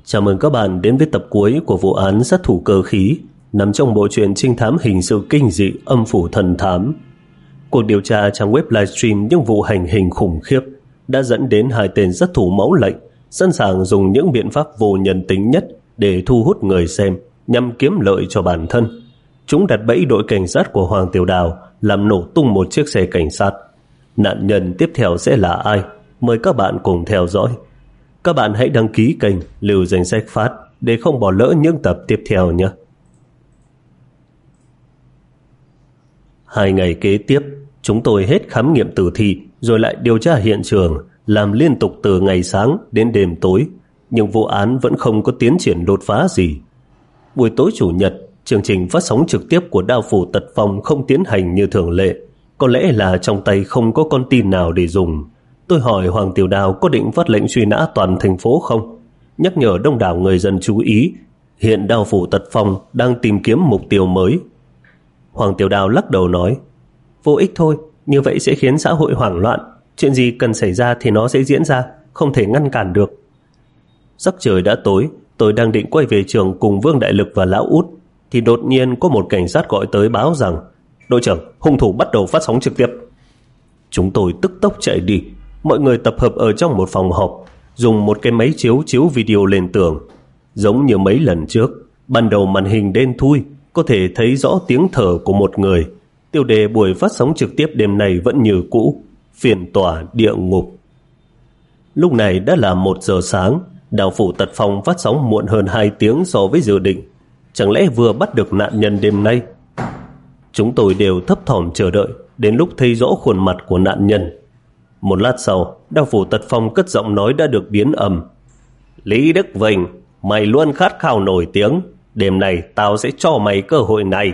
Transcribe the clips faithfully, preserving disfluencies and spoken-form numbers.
Chào mừng các bạn đến với tập cuối của vụ án sát thủ cơ khí nằm trong bộ truyện trinh thám hình sự kinh dị Âm phủ thần thám. Cuộc điều tra trang web livestream những vụ hành hình khủng khiếp đã dẫn đến hai tên sát thủ mẫu lệnh sẵn sàng dùng những biện pháp vô nhân tính nhất để thu hút người xem nhằm kiếm lợi cho bản thân. Chúng đặt bẫy đội cảnh sát của Hoàng Tiểu Đào làm nổ tung một chiếc xe cảnh sát. Nạn nhân tiếp theo sẽ là ai? Mời các bạn cùng theo dõi. Các bạn hãy đăng ký kênh lưu danh sách phát để không bỏ lỡ những tập tiếp theo nhé. Hai ngày kế tiếp, chúng tôi hết khám nghiệm tử thi rồi lại điều tra hiện trường, làm liên tục từ ngày sáng đến đêm tối, nhưng vụ án vẫn không có tiến triển đột phá gì. Buổi tối chủ nhật, chương trình phát sóng trực tiếp của Đao Phủ Tật Phong không tiến hành như thường lệ. Có lẽ là trong tay không có con tin nào để dùng. Tôi hỏi Hoàng Tiểu Đào có định phát lệnh truy nã toàn thành phố không, nhắc nhở đông đảo người dân chú ý, hiện Đao Phủ Tật Phong đang tìm kiếm mục tiêu mới. Hoàng Tiểu Đào lắc đầu nói, vô ích thôi, như vậy sẽ khiến xã hội hoảng loạn. Chuyện gì cần xảy ra thì nó sẽ diễn ra, không thể ngăn cản được. Sắc trời đã tối, tôi đang định quay về trường cùng Vương Đại Lực và Lão Út, thì đột nhiên có một cảnh sát gọi tới báo rằng đội trưởng, hung thủ bắt đầu phát sóng trực tiếp. Chúng tôi tức tốc chạy đi. Mọi người tập hợp ở trong một phòng họp, dùng một cái máy chiếu chiếu video lên tường. Giống như mấy lần trước, ban đầu màn hình đen thui, có thể thấy rõ tiếng thở của một người. Tiêu đề buổi phát sóng trực tiếp đêm nay vẫn như cũ, phiên tòa địa ngục. Lúc này đã là một giờ sáng, Đao Phủ Tật Phong phát sóng muộn hơn hai tiếng so với dự định. Chẳng lẽ vừa bắt được nạn nhân đêm nay? Chúng tôi đều thấp thỏm chờ đợi, đến lúc thấy rõ khuôn mặt của nạn nhân. Một lát sau, Đao Phủ Tật Phong cất giọng nói đã được biến âm. Lý Đức Vinh, mày luôn khát khao nổi tiếng, đêm nay tao sẽ cho mày cơ hội này.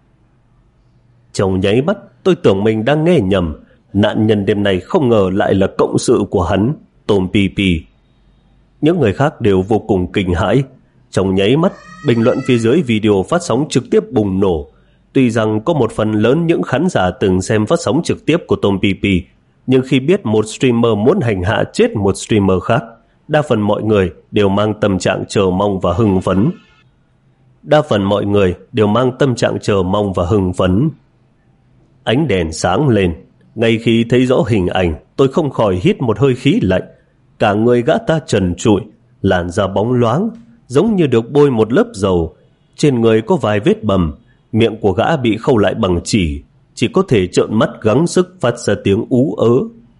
Trong nháy mắt, tôi tưởng mình đang nghe nhầm. Nạn nhân đêm nay không ngờ lại là cộng sự của hắn, Tom Pi Pi. Những người khác đều vô cùng kinh hãi. Trong nháy mắt, bình luận phía dưới video phát sóng trực tiếp bùng nổ. Tuy rằng có một phần lớn những khán giả từng xem phát sóng trực tiếp của Tom Pi Pi, nhưng khi biết một streamer muốn hành hạ chết một streamer khác, đa phần mọi người đều mang tâm trạng chờ mong và hưng phấn. Đa phần mọi người đều mang tâm trạng chờ mong và hưng phấn. Ánh đèn sáng lên. Ngay khi thấy rõ hình ảnh, tôi không khỏi hít một hơi khí lạnh. Cả người gã ta trần trụi, làn da bóng loáng, giống như được bôi một lớp dầu. Trên người có vài vết bầm, miệng của gã bị khâu lại bằng chỉ, chỉ có thể trợn mắt gắng sức phát ra tiếng ú ớ.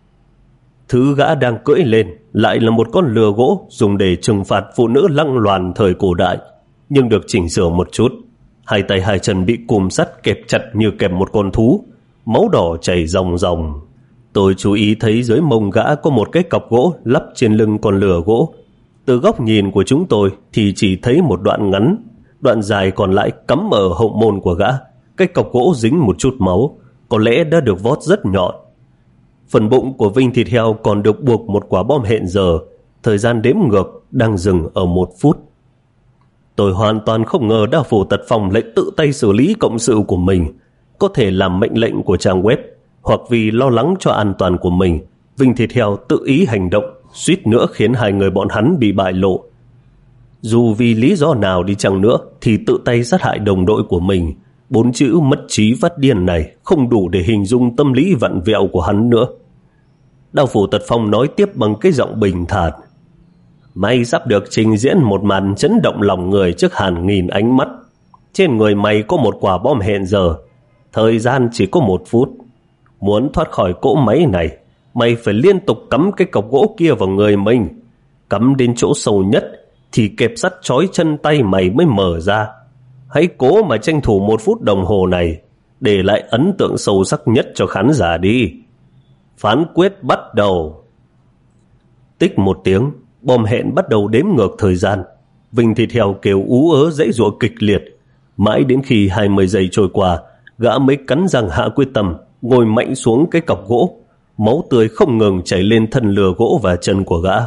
Thứ gã đang cưỡi lên lại là một con lừa gỗ dùng để trừng phạt phụ nữ lăng loàn thời cổ đại, nhưng được chỉnh sửa một chút. Hai tay hai chân bị cùm sắt kẹp chặt như kẹp một con thú, máu đỏ chảy ròng ròng. Tôi chú ý thấy dưới mông gã có một cái cọc gỗ lắp trên lưng con lừa gỗ. Từ góc nhìn của chúng tôi thì chỉ thấy một đoạn ngắn, đoạn dài còn lại cắm ở hậu môn của gã. Cái cọc gỗ dính một chút máu, có lẽ đã được vót rất nhọn. Phần bụng của Vinh thịt heo còn được buộc một quả bom hẹn giờ. Thời gian đếm ngược đang dừng ở một phút. Tôi hoàn toàn không ngờ Đao Phủ Tật Phong lại tự tay xử lý cộng sự của mình. Có thể làm mệnh lệnh của trang web, hoặc vì lo lắng cho an toàn của mình, Vinh thịt heo tự ý hành động, suýt nữa khiến hai người bọn hắn bị bại lộ. Dù vì lý do nào đi chăng nữa thì tự tay sát hại đồng đội của mình. Bốn chữ mất trí phát điên này không đủ để hình dung tâm lý vặn vẹo của hắn nữa. Đao Phủ Tật Phong nói tiếp bằng cái giọng bình thản. Mày sắp được trình diễn một màn chấn động lòng người trước hàng nghìn ánh mắt. Trên người mày có một quả bom hẹn giờ. Thời gian chỉ có một phút. Muốn thoát khỏi cỗ máy này, mày phải liên tục cắm cái cọc gỗ kia vào người mình. Cắm đến chỗ sâu nhất thì kẹp sắt trói chân tay mày mới mở ra. Hãy cố mà tranh thủ một phút đồng hồ này, để lại ấn tượng sâu sắc nhất cho khán giả đi. Phán quyết bắt đầu. Tích một tiếng, bom hẹn bắt đầu đếm ngược thời gian. Vinh thịt heo kêu ú ớ giãy giụa kịch liệt. Mãi đến khi hai mươi giây trôi qua, gã mới cắn răng hạ quyết tâm, ngồi mạnh xuống cái cọc gỗ. Máu tươi không ngừng chảy lên thân lừa gỗ và chân của gã.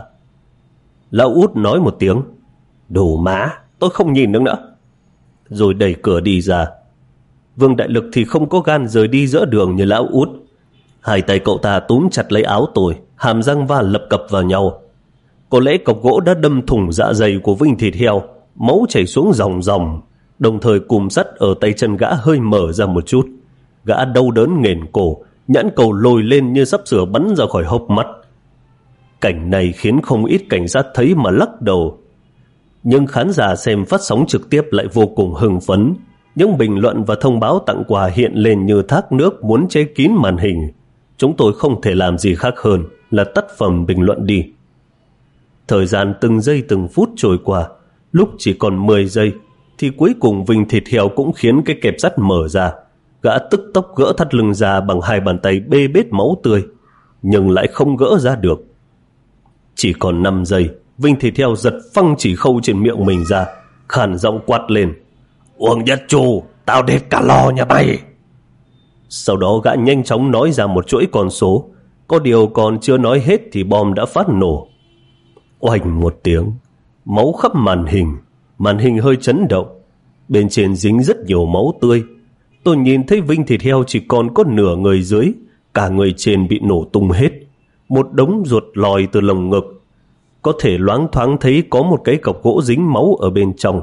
Lão Út nói một tiếng, đồ má, tôi không nhìn được nữa, rồi đẩy cửa đi ra. Vương Đại Lực thì không có gan rời đi giữa đường như Lão Út. Hai tay cậu ta túm chặt lấy áo tôi, hàm răng va lập cập vào nhau. Có lẽ cọc gỗ đã đâm thủng dạ dày của Vinh Thịt Heo, máu chảy xuống ròng ròng, đồng thời cùm sắt ở tay chân gã hơi mở ra một chút. Gã đau đớn nghền cổ, nhãn cầu lồi lên như sắp sửa bắn ra khỏi hốc mắt. Cảnh này khiến không ít cảnh sát thấy mà lắc đầu. Nhưng khán giả xem phát sóng trực tiếp lại vô cùng hưng phấn. Những bình luận và thông báo tặng quà hiện lên như thác nước muốn che kín màn hình. Chúng tôi không thể làm gì khác hơn là tắt phần bình luận đi. Thời gian từng giây từng phút trôi qua, lúc chỉ còn mười giây thì cuối cùng Vinh Thịt Heo cũng khiến cái kẹp sắt mở ra. Gã tức tốc gỡ thắt lưng ra bằng hai bàn tay bê bết máu tươi, nhưng lại không gỡ ra được. Chỉ còn năm giây, Vinh Thịt Heo giật phăng chỉ khâu trên miệng mình ra, khàn giọng quát lên: "Uông Nhất Chu, tao đệt cả lò nhà mày!" Sau đó gã nhanh chóng nói ra một chuỗi con số. Có điều còn chưa nói hết thì bom đã phát nổ. Oanh một tiếng, máu khắp màn hình. Màn hình hơi chấn động, bên trên dính rất nhiều máu tươi. Tôi nhìn thấy Vinh Thịt Heo chỉ còn có nửa người dưới, cả người trên bị nổ tung hết. Một đống ruột lòi từ lồng ngực, có thể loáng thoáng thấy có một cái cọc gỗ dính máu ở bên trong.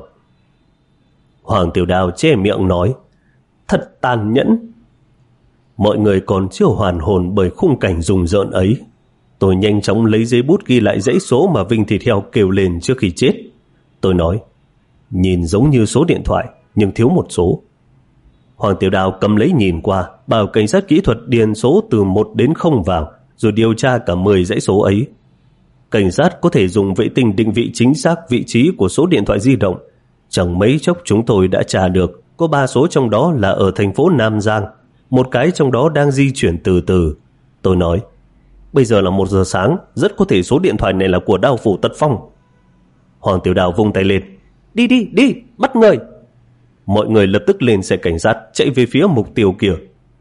Hoàng Tiểu Đào che miệng nói: "Thật tàn nhẫn." Mọi người còn chưa hoàn hồn bởi khung cảnh rùng rợn ấy. Tôi nhanh chóng lấy giấy bút ghi lại dãy số mà Vinh Thịt Heo kêu lên trước khi chết. Tôi nói: "Nhìn giống như số điện thoại, nhưng thiếu một số." Hoàng Tiểu Đào cầm lấy nhìn qua, bảo cảnh sát kỹ thuật điền số từ một đến không vào, rồi điều tra cả mười dãy số ấy. Cảnh sát có thể dùng vệ tinh định vị chính xác vị trí của số điện thoại di động. Chẳng mấy chốc chúng tôi đã tra được có ba số trong đó là ở thành phố Nam Giang, một cái trong đó đang di chuyển từ từ. Tôi nói: "Bây giờ là một giờ sáng, rất có thể số điện thoại này là của Đao Phủ Tật Phong." Hoàng Tiểu Đào vung tay lên: "Đi đi đi, bắt người!" Mọi người lập tức lên xe cảnh sát chạy về phía mục tiêu kia.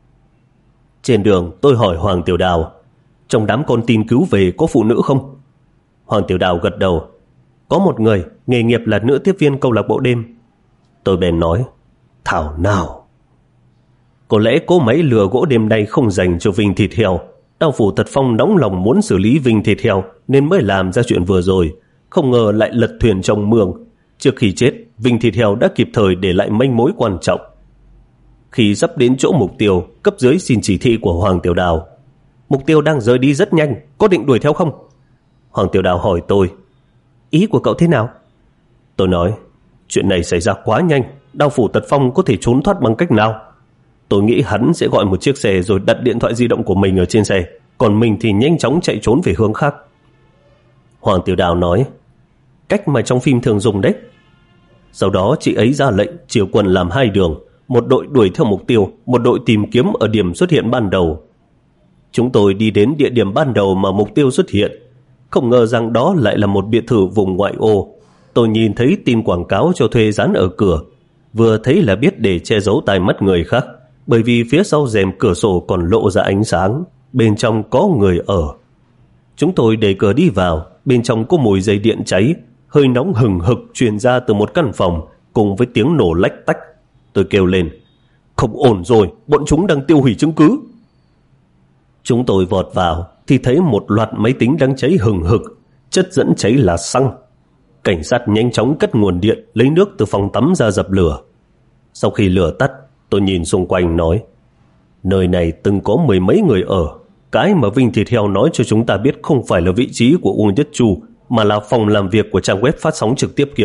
Trên đường tôi hỏi Hoàng Tiểu Đào: "Trong đám con tin cứu về có phụ nữ không?" Hoàng Tiểu Đào gật đầu: "Có một người, nghề nghiệp là nữ tiếp viên câu lạc bộ đêm." Tôi bèn nói: "Thảo nào." Có lẽ cỗ máy lừa gỗ đêm nay không dành cho Vinh Thịt Heo. Đao Phủ Tật Phong nóng lòng muốn xử lý Vinh Thịt Heo nên mới làm ra chuyện vừa rồi, không ngờ lại lật thuyền trong mương. Trước khi chết, Vinh Thịt Heo đã kịp thời để lại manh mối quan trọng. Khi sắp đến chỗ mục tiêu, cấp dưới xin chỉ thị của Hoàng Tiểu Đào: "Mục tiêu đang rời đi rất nhanh, có định đuổi theo không?" Hoàng Tiểu Đào hỏi tôi: "Ý của cậu thế nào?" Tôi nói: "Chuyện này xảy ra quá nhanh, Đao Phủ Tật Phong có thể trốn thoát bằng cách nào? Tôi nghĩ hắn sẽ gọi một chiếc xe rồi đặt điện thoại di động của mình ở trên xe, còn mình thì nhanh chóng chạy trốn về hướng khác." Hoàng Tiểu Đào nói: "Cách mà trong phim thường dùng đấy." Sau đó chị ấy ra lệnh chia quân làm hai đường, một đội đuổi theo mục tiêu, một đội tìm kiếm ở điểm xuất hiện ban đầu. Chúng tôi đi đến địa điểm ban đầu mà mục tiêu xuất hiện. Không ngờ rằng đó lại là một biệt thự vùng ngoại ô. Tôi nhìn thấy tin quảng cáo cho thuê dán ở cửa, vừa thấy là biết để che giấu tai mắt người khác, bởi vì phía sau rèm cửa sổ còn lộ ra ánh sáng, bên trong có người ở. Chúng tôi đẩy cửa đi vào, bên trong có mùi dây điện cháy, hơi nóng hừng hực truyền ra từ một căn phòng cùng với tiếng nổ lách tách. Tôi kêu lên: "Không ổn rồi, bọn chúng đang tiêu hủy chứng cứ." Chúng tôi vọt vào thì thấy một loạt máy tính đang cháy hừng hực, chất dẫn cháy là xăng. Cảnh sát nhanh chóng cắt nguồn điện, lấy nước từ phòng tắm ra dập lửa. Sau khi lửa tắt, tôi nhìn xung quanh nói: "Nơi này từng có mười mấy người ở. Cái mà Vinh Thịt Heo nói cho chúng ta biết không phải là vị trí của Uông Nhất Chu, mà là phòng làm việc của trang web phát sóng trực tiếp kia."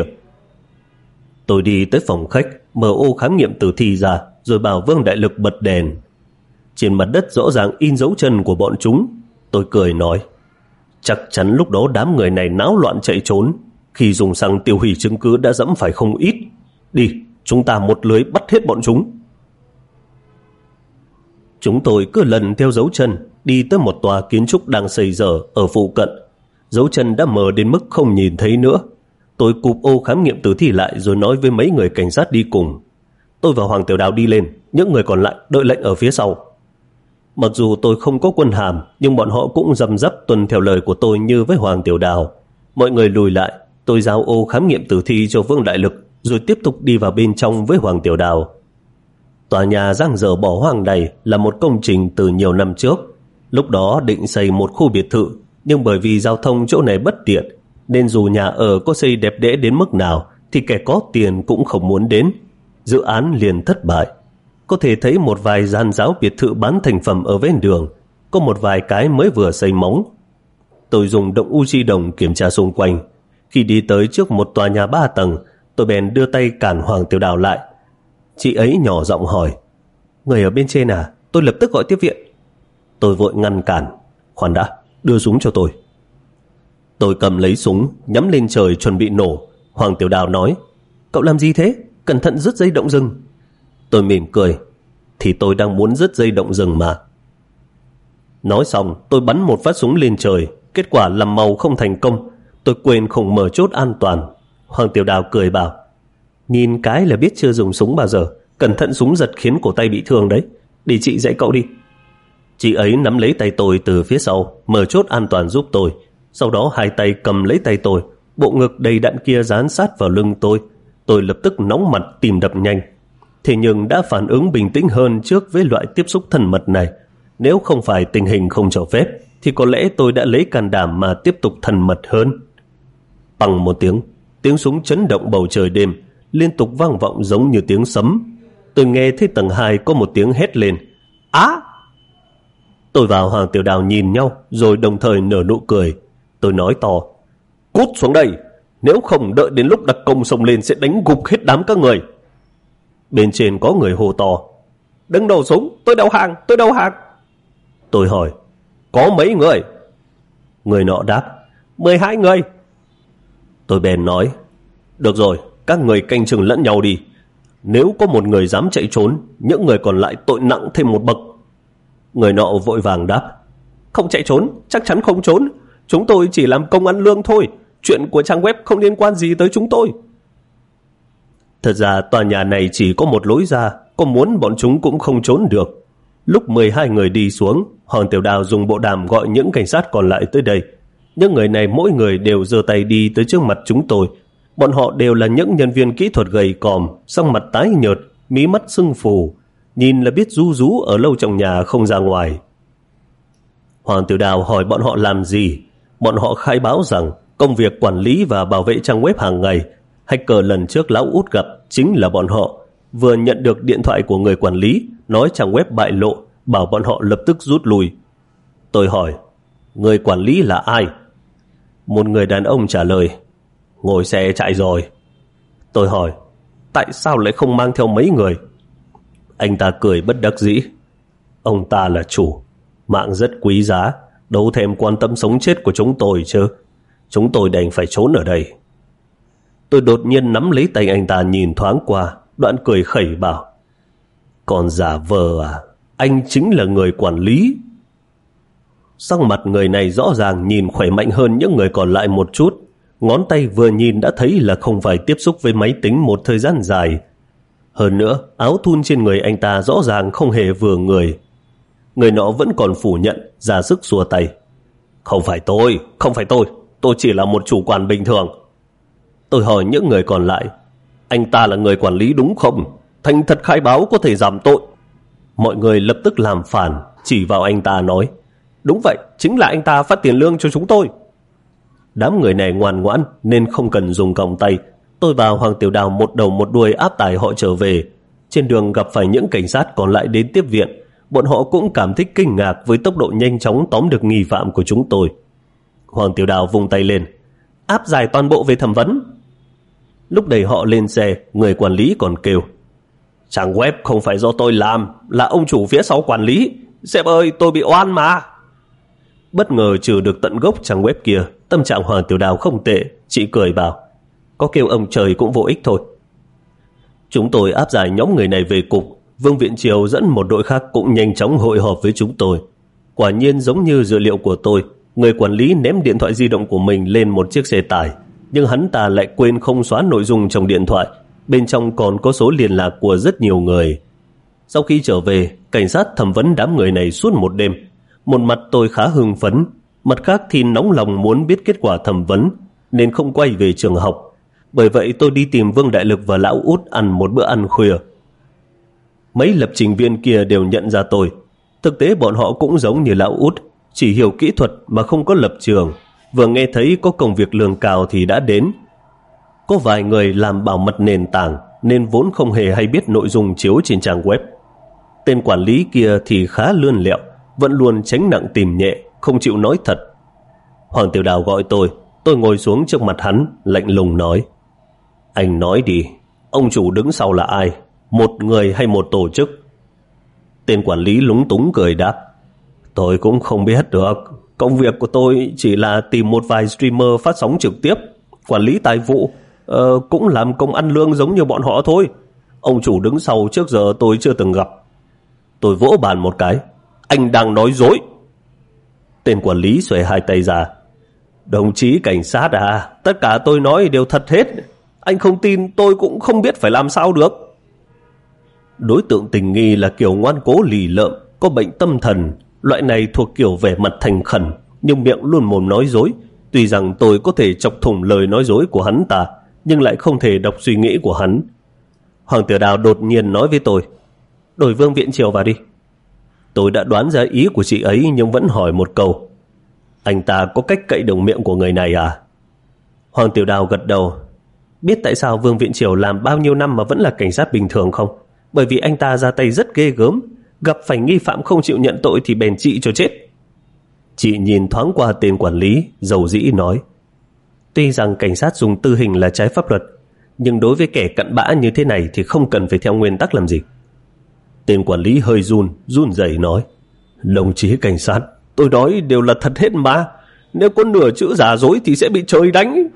Tôi đi tới phòng khách, mở ô khám nghiệm tử thi ra, rồi bảo Vương Đại Lực bật đèn. Trên mặt đất rõ ràng in dấu chân của bọn chúng. Tôi cười nói: "Chắc chắn lúc đó đám người này náo loạn chạy trốn, khi dùng xăng tiêu hủy chứng cứ đã dẫm phải không ít. Đi, chúng ta một lưới bắt hết bọn chúng." Chúng tôi cứ lần theo dấu chân đi tới một tòa kiến trúc đang xây dở ở phụ cận. Dấu chân đã mờ đến mức không nhìn thấy nữa. Tôi cụp ô khám nghiệm tử thi lại rồi nói với mấy người cảnh sát đi cùng. Tôi và Hoàng Tiểu Đào đi lên, những người còn lại đợi lệnh ở phía sau. Mặc dù tôi không có quân hàm, nhưng bọn họ cũng răm rắp tuân theo lời của tôi như với Hoàng Tiểu Đào. Mọi người lùi lại, tôi giao ô khám nghiệm tử thi cho Vương Đại Lực, rồi tiếp tục đi vào bên trong với Hoàng Tiểu Đào. Tòa nhà giang dở bỏ hoang này là một công trình từ nhiều năm trước. Lúc đó định xây một khu biệt thự, nhưng bởi vì giao thông chỗ này bất tiện nên dù nhà ở có xây đẹp đẽ đến mức nào thì kẻ có tiền cũng không muốn đến. Dự án liền thất bại. Có thể thấy một vài gian giáo biệt thự bán thành phẩm ở ven đường, có một vài cái mới vừa xây móng. Tôi dùng động u chi đồng kiểm tra xung quanh. Khi đi tới trước một tòa nhà ba tầng, tôi bèn đưa tay cản Hoàng Tiểu Đào lại. Chị ấy nhỏ giọng hỏi, người ở bên trên à? Tôi lập tức gọi tiếp viện. Tôi vội ngăn cản. Khoan đã, đưa súng cho tôi. Tôi cầm lấy súng, nhắm lên trời chuẩn bị nổ. Hoàng Tiểu Đào nói, cậu làm gì thế? Cẩn thận rứt dây động rừng. Tôi mỉm cười, thì tôi đang muốn rứt dây động rừng mà. Nói xong, tôi bắn một phát súng lên trời. Kết quả làm màu không thành công. Tôi quên không mở chốt an toàn. Hoàng Tiểu Đào cười bảo, nhìn cái là biết chưa dùng súng bao giờ. Cẩn thận súng giật khiến cổ tay bị thương đấy. Để chị dạy cậu đi. Chị ấy nắm lấy tay tôi từ phía sau, mở chốt an toàn giúp tôi. Sau đó hai tay cầm lấy tay tôi. Bộ ngực đầy đạn kia dán sát vào lưng tôi. Tôi lập tức nóng mặt tim đập nhanh. Thế nhưng đã phản ứng bình tĩnh hơn trước với loại tiếp xúc thân mật này. Nếu không phải tình hình không cho phép thì có lẽ tôi đã lấy can đảm mà tiếp tục thân mật hơn. Bằng một tiếng, tiếng súng chấn động bầu trời đêm, liên tục vang vọng giống như tiếng sấm. Tôi nghe thấy tầng hai có một tiếng hét lên, á! Tôi và Hoàng Tiểu Đào nhìn nhau rồi đồng thời nở nụ cười. Tôi nói to, cút xuống đây, nếu không đợi đến lúc đặc công xông lên sẽ đánh gục hết đám các người. Bên trên có người hô to, đừng nổ súng, tôi đầu hàng, tôi đầu hàng. Tôi hỏi, có mấy người? Người nọ đáp, mười hai người. Tôi bèn nói, được rồi, các người canh chừng lẫn nhau đi. Nếu có một người dám chạy trốn, những người còn lại tội nặng thêm một bậc. Người nọ vội vàng đáp, không chạy trốn, chắc chắn không trốn. Chúng tôi chỉ làm công ăn lương thôi. Chuyện của trang web không liên quan gì tới chúng tôi. Thật ra tòa nhà này chỉ có một lối ra, có muốn bọn chúng cũng không trốn được. Lúc mười hai người đi xuống, Hoàng Tiểu Đào dùng bộ đàm gọi những cảnh sát còn lại tới đây. Những người này mỗi người đều giơ tay đi tới trước mặt chúng tôi. Bọn họ đều là những nhân viên kỹ thuật gầy còm, sắc mặt tái nhợt, mí mắt sưng phù, nhìn là biết rú rú ở lâu trong nhà không ra ngoài. Hoàng Tiểu Đào hỏi bọn họ làm gì. Bọn họ khai báo rằng công việc quản lý và bảo vệ trang web hàng ngày. Hacker lần trước lão út gặp chính là bọn họ. Vừa nhận được điện thoại của người quản lý nói trang web bại lộ, bảo bọn họ lập tức rút lui. Tôi hỏi, người quản lý là ai? Một người đàn ông trả lời, ngồi xe chạy rồi. Tôi hỏi, tại sao lại không mang theo mấy người? Anh ta cười bất đắc dĩ, ông ta là chủ, mạng rất quý giá, đâu thèm quan tâm sống chết của chúng tôi chứ. Chúng tôi đành phải trốn ở đây. Tôi đột nhiên nắm lấy tay anh ta nhìn thoáng qua, đoạn cười khẩy bảo, còn giả vờ à, anh chính là người quản lý. Sắc mặt người này rõ ràng nhìn khỏe mạnh hơn những người còn lại một chút. Ngón tay vừa nhìn đã thấy là không phải tiếp xúc với máy tính một thời gian dài. Hơn nữa, áo thun trên người anh ta rõ ràng không hề vừa người. Người nọ vẫn còn phủ nhận, ra sức xua tay. Không phải tôi, không phải tôi, tôi chỉ là một chủ quản bình thường. Tôi hỏi những người còn lại, anh ta là người quản lý đúng không? Thành thật khai báo có thể giảm tội. Mọi người lập tức làm phản, chỉ vào anh ta nói, đúng vậy, chính là anh ta phát tiền lương cho chúng tôi. Đám người này ngoan ngoãn nên không cần dùng còng tay. Tôi và Hoàng Tiểu Đào một đầu một đuôi áp tải họ trở về. Trên đường gặp phải những cảnh sát còn lại đến tiếp viện. Bọn họ cũng cảm thấy kinh ngạc với tốc độ nhanh chóng tóm được nghi phạm của chúng tôi. Hoàng Tiểu Đào vung tay lên, áp giải toàn bộ về thẩm vấn. Lúc đẩy họ lên xe, người quản lý còn kêu, trang web không phải do tôi làm, là ông chủ phía sau quản lý. Sếp ơi, tôi bị oan mà. Bất ngờ trừ được tận gốc trang web kia, tâm trạng Hoàng Tiểu Đào không tệ. Chị cười bảo, có kêu ông trời cũng vô ích thôi. Chúng tôi áp giải nhóm người này về cục. Vương Viện Triều dẫn một đội khác cũng nhanh chóng hội họp với chúng tôi. Quả nhiên giống như dự liệu của tôi, người quản lý ném điện thoại di động của mình lên một chiếc xe tải, nhưng hắn ta lại quên không xóa nội dung trong điện thoại. Bên trong còn có số liên lạc của rất nhiều người. Sau khi trở về, cảnh sát thẩm vấn đám người này suốt một đêm. Một mặt tôi khá hưng phấn, mặt khác thì nóng lòng muốn biết kết quả thẩm vấn, nên không quay về trường học. Bởi vậy tôi đi tìm Vương Đại Lực và Lão Út ăn một bữa ăn khuya. Mấy lập trình viên kia đều nhận ra tôi. Thực tế bọn họ cũng giống như Lão Út, chỉ hiểu kỹ thuật mà không có lập trường. vừa nghe thấy có công việc lương cao thì đã đến. Có vài người làm bảo mật nền tảng nên vốn không hề hay biết nội dung chiếu trên trang web. Tên quản lý kia thì khá lươn lẹo, vẫn luôn tránh nặng tìm nhẹ, không chịu nói thật. Hoàng Tiểu Đào gọi tôi, tôi ngồi xuống trước mặt hắn, lạnh lùng nói: Anh nói đi, ông chủ đứng sau là ai? Một người hay một tổ chức? Tên quản lý lúng túng cười đáp: Tôi cũng không biết được. Công việc của tôi chỉ là tìm một vài streamer phát sóng trực tiếp, quản lý tài vụ, ờ, cũng làm công ăn lương giống như bọn họ thôi. Ông chủ đứng sau trước giờ tôi chưa từng gặp. Tôi vỗ bàn một cái: Anh đang nói dối. Tên quản lý xuề hai tay ra: Đồng chí cảnh sát à, tất cả tôi nói đều thật hết. Anh không tin tôi cũng không biết phải làm sao được. Đối tượng tình nghi là kiểu ngoan cố lì lợm, có bệnh tâm thần. Loại này thuộc kiểu vẻ mặt thành khẩn, nhưng miệng luôn mồm nói dối. Tuy rằng tôi có thể chọc thủng lời nói dối của hắn ta, nhưng lại không thể đọc suy nghĩ của hắn. Hoàng Tiểu Đào đột nhiên nói với tôi: Đổi Vương Viện Triều vào đi. Tôi đã đoán ra ý của chị ấy nhưng vẫn hỏi một câu: Anh ta có cách cậy được miệng của người này à? Hoàng Tiểu Đào gật đầu. Biết tại sao Vương Viện Triều làm bao nhiêu năm mà vẫn là cảnh sát bình thường không? Bởi vì anh ta ra tay rất ghê gớm, gặp phải nghi phạm không chịu nhận tội thì bèn trị cho chết. Chị nhìn thoáng qua tên quản lý, dầu dĩ nói: Tuy rằng cảnh sát dùng tử hình là trái pháp luật, nhưng đối với kẻ cặn bã như thế này thì không cần phải theo nguyên tắc làm gì. Tên quản lý hơi run, run rẩy nói: Đồng chí cảnh sát, tôi nói đều là thật hết mà. Nếu có nửa chữ giả dối thì sẽ bị trời đánh.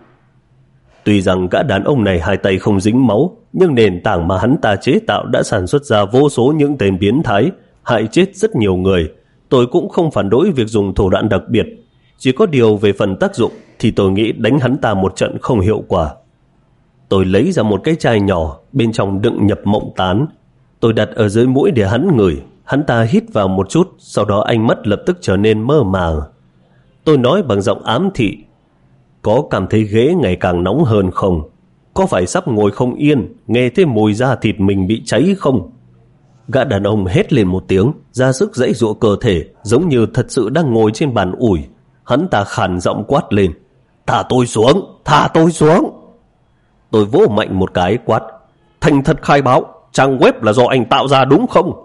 Tuy rằng gã đàn ông này hai tay không dính máu, nhưng nền tảng mà hắn ta chế tạo đã sản xuất ra vô số những tên biến thái, hại chết rất nhiều người. Tôi cũng không phản đối việc dùng thủ đoạn đặc biệt, chỉ có điều về phần tác dụng thì tôi nghĩ đánh hắn ta một trận không hiệu quả. Tôi lấy ra một cái chai nhỏ, bên trong đựng nhập mộng tán. Tôi đặt ở dưới mũi để hắn ngửi. Hắn ta hít vào một chút, sau đó ánh mắt lập tức trở nên mơ màng. Tôi nói bằng giọng ám thị: Có cảm thấy ghế ngày càng nóng hơn không? Có phải sắp ngồi không yên, nghe thấy mùi da thịt mình bị cháy không? Gã đàn ông hét lên một tiếng, ra sức giãy giụa cơ thể, giống như thật sự đang ngồi trên bàn ủi. Hắn ta khàn giọng quát lên: Thả tôi xuống, thả tôi xuống. Tôi vỗ mạnh một cái quát: Thành thật khai báo, trang web là do anh tạo ra đúng không?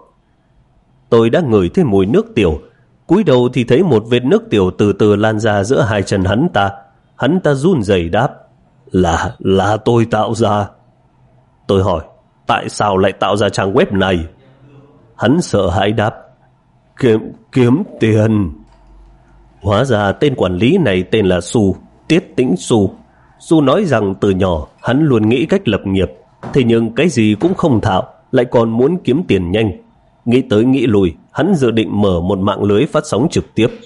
Tôi đã ngửi thấy mùi nước tiểu, cúi đầu thì thấy một vệt nước tiểu từ từ lan ra giữa hai chân hắn ta. Hắn ta run rẩy đáp: Là, là tôi tạo ra. Tôi hỏi: Tại sao lại tạo ra trang web này? Hắn sợ hãi đáp: Kiếm, kiếm tiền. Hóa ra tên quản lý này tên là Su, Tiết Tĩnh Su. Su nói rằng từ nhỏ hắn luôn nghĩ cách lập nghiệp, thế nhưng cái gì cũng không thạo, lại còn muốn kiếm tiền nhanh. Nghĩ tới nghĩ lui, hắn dự định mở một mạng lưới phát sóng trực tiếp.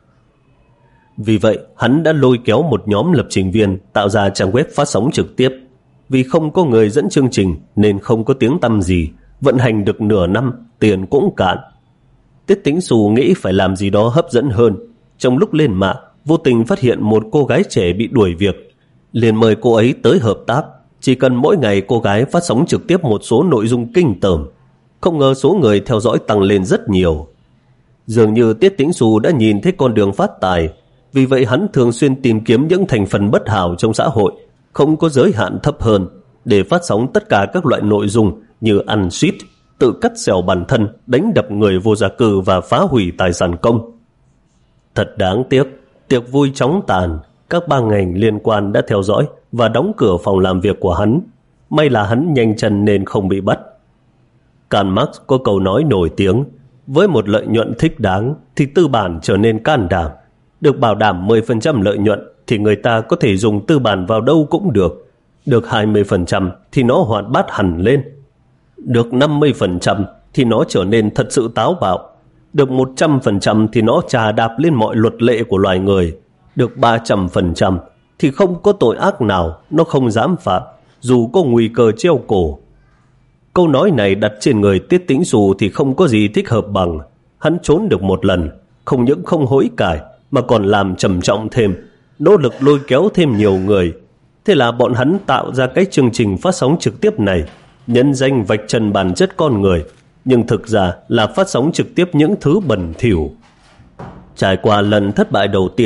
Vì vậy, hắn đã lôi kéo một nhóm lập trình viên tạo ra trang web phát sóng trực tiếp. Vì không có người dẫn chương trình nên không có tiếng tăm gì, vận hành được nửa năm, tiền cũng cạn. Tiết Tĩnh Xù nghĩ phải làm gì đó hấp dẫn hơn. Trong lúc lên mạng, vô tình phát hiện một cô gái trẻ bị đuổi việc, liền mời cô ấy tới hợp tác. Chỉ cần mỗi ngày cô gái phát sóng trực tiếp một số nội dung kinh tởm. Không ngờ số người theo dõi tăng lên rất nhiều. Dường như Tiết Tĩnh Xù đã nhìn thấy con đường phát tài. Vì vậy hắn thường xuyên tìm kiếm những thành phần bất hảo trong xã hội, không có giới hạn thấp hơn, để phát sóng tất cả các loại nội dung như ăn suýt, tự cắt xẻo bản thân, đánh đập người vô gia cư và phá hủy tài sản công. Thật đáng tiếc, tiệc vui chóng tàn, các ban ngành liên quan đã theo dõi và đóng cửa phòng làm việc của hắn. May là hắn nhanh chân nên không bị bắt. Karl Marx có câu nói nổi tiếng: với một lợi nhuận thích đáng thì tư bản trở nên can đảm. Được bảo đảm mười phần trăm lợi nhuận thì người ta có thể dùng tư bản vào đâu cũng được. Được hai mươi phần trăm thì nó hoạt bát hẳn lên. Được năm mươi phần trăm thì nó trở nên thật sự táo bạo. Được một trăm phần trăm thì nó chà đạp lên mọi luật lệ của loài người. Được ba trăm phần trăm thì không có tội ác nào nó không dám phạm, dù có nguy cơ treo cổ. Câu nói này đặt trên người Tiết Tĩnh Xù thì không có gì thích hợp bằng. Hắn trốn được một lần, không những không hối cải mà còn làm trầm trọng thêm, nỗ lực lôi kéo thêm nhiều người. Thế là bọn hắn tạo ra cái chương trình phát sóng trực tiếp này, nhân danh vạch trần bản chất con người, nhưng thực ra là phát sóng trực tiếp những thứ bẩn thỉu. Trải qua lần thất bại đầu tiên,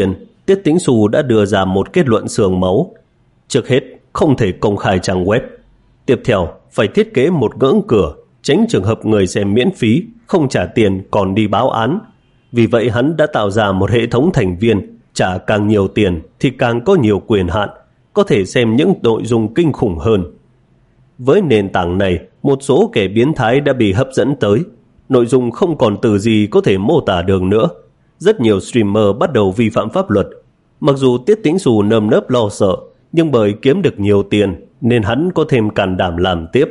Tiết Tĩnh Xu đã đưa ra một kết luận xương máu. Trước hết, không thể công khai trang web. Tiếp theo, phải thiết kế một ngưỡng cửa, tránh trường hợp người xem miễn phí, không trả tiền còn đi báo án. Vì vậy hắn đã tạo ra một hệ thống thành viên, trả càng nhiều tiền thì càng có nhiều quyền hạn, có thể xem những nội dung kinh khủng hơn. Với nền tảng này, một số kẻ biến thái đã bị hấp dẫn tới. Nội dung không còn từ gì có thể mô tả được nữa. Rất nhiều streamer bắt đầu vi phạm pháp luật. Mặc dù Tiết Tĩnh Xu nơm nớp lo sợ, nhưng bởi kiếm được nhiều tiền nên hắn có thêm can đảm làm tiếp.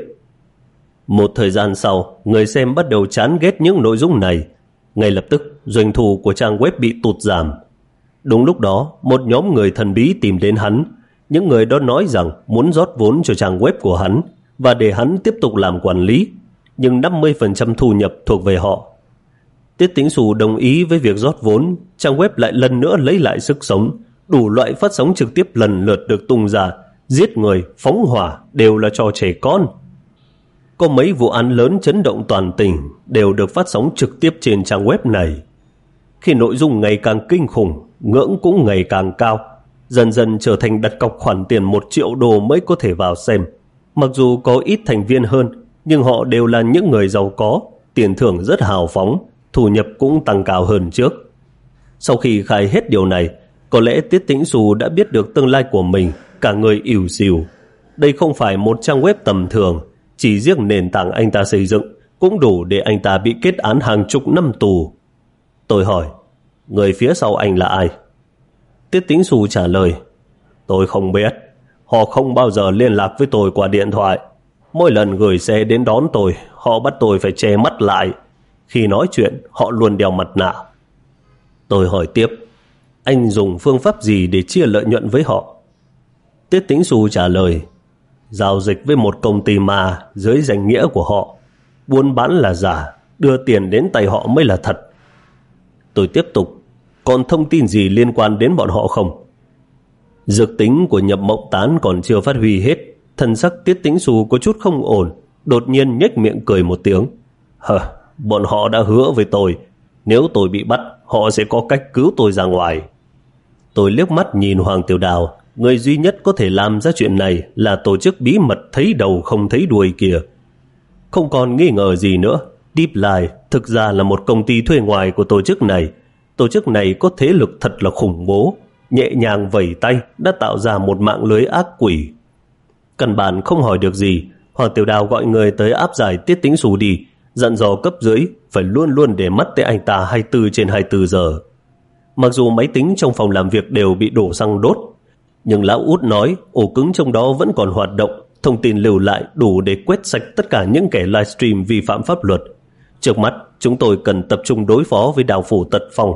Một thời gian sau, người xem bắt đầu chán ghét những nội dung này. Ngay lập tức, doanh thu của trang web bị tụt giảm. Đúng lúc đó, một nhóm người thần bí tìm đến hắn. Những người đó nói rằng muốn rót vốn cho trang web của hắn và để hắn tiếp tục làm quản lý, nhưng năm mươi phần trăm thu nhập thuộc về họ. Tiết Tĩnh Xu đồng ý với việc rót vốn, trang web lại lần nữa lấy lại sức sống. Đủ loại phát sóng trực tiếp lần lượt được tung ra, giết người, phóng hỏa đều là trò trẻ con. Có mấy vụ án lớn chấn động toàn tỉnh đều được phát sóng trực tiếp trên trang web này. Khi nội dung ngày càng kinh khủng, ngưỡng cũng ngày càng cao, dần dần trở thành đặt cọc khoản tiền một triệu đô mới có thể vào xem. Mặc dù có ít thành viên hơn, nhưng họ đều là những người giàu có, tiền thưởng rất hào phóng, thu nhập cũng tăng cao hơn trước. Sau khi khai hết điều này, có lẽ Tiết Tĩnh Xu đã biết được tương lai của mình, cả người ỉu xìu. Đây không phải một trang web tầm thường, chỉ riêng nền tảng anh ta xây dựng cũng đủ để anh ta bị kết án hàng chục năm tù. Tôi hỏi, người phía sau anh là ai? Tiết Tĩnh Xu trả lời, tôi không biết. Họ không bao giờ liên lạc với tôi qua điện thoại. Mỗi lần gửi xe đến đón tôi, họ bắt tôi phải che mắt lại. Khi nói chuyện, họ luôn đeo mặt nạ. Tôi hỏi tiếp, anh dùng phương pháp gì để chia lợi nhuận với họ? Tiết Tĩnh Xu trả lời, giao dịch với một công ty ma dưới danh nghĩa của họ. Buôn bán là giả, đưa tiền đến tay họ mới là thật. Tôi tiếp tục, còn thông tin gì liên quan đến bọn họ không? Dược tính của Nhập Mộng Tán còn chưa phát huy hết. Thần sắc Tiết Tĩnh Xu có chút không ổn, đột nhiên nhếch miệng cười một tiếng. Hờ, bọn họ đã hứa với tôi, nếu tôi bị bắt, họ sẽ có cách cứu tôi ra ngoài. Tôi liếc mắt nhìn Hoàng Tiểu Đào. Người duy nhất có thể làm ra chuyện này là tổ chức bí mật thấy đầu không thấy đuôi kia. Không còn nghi ngờ gì nữa, Deep Line thực ra là một công ty thuê ngoài của tổ chức này. Tổ chức này có thế lực thật là khủng bố, nhẹ nhàng vẩy tay đã tạo ra một mạng lưới ác quỷ. Căn bản không hỏi được gì, Hoàng Tiểu Đào gọi người tới áp giải Tiết Tĩnh Xu đi, dặn dò cấp dưới phải luôn luôn để mắt tới anh ta hai mươi bốn trên hai mươi bốn giờ. Mặc dù máy tính trong phòng làm việc đều bị đổ xăng đốt, nhưng lão Út nói ổ cứng trong đó vẫn còn hoạt động, thông tin lưu lại đủ để quét sạch tất cả những kẻ livestream vi phạm pháp luật. Trước mắt, chúng tôi cần tập trung đối phó với Đào Phủ Tật Phong.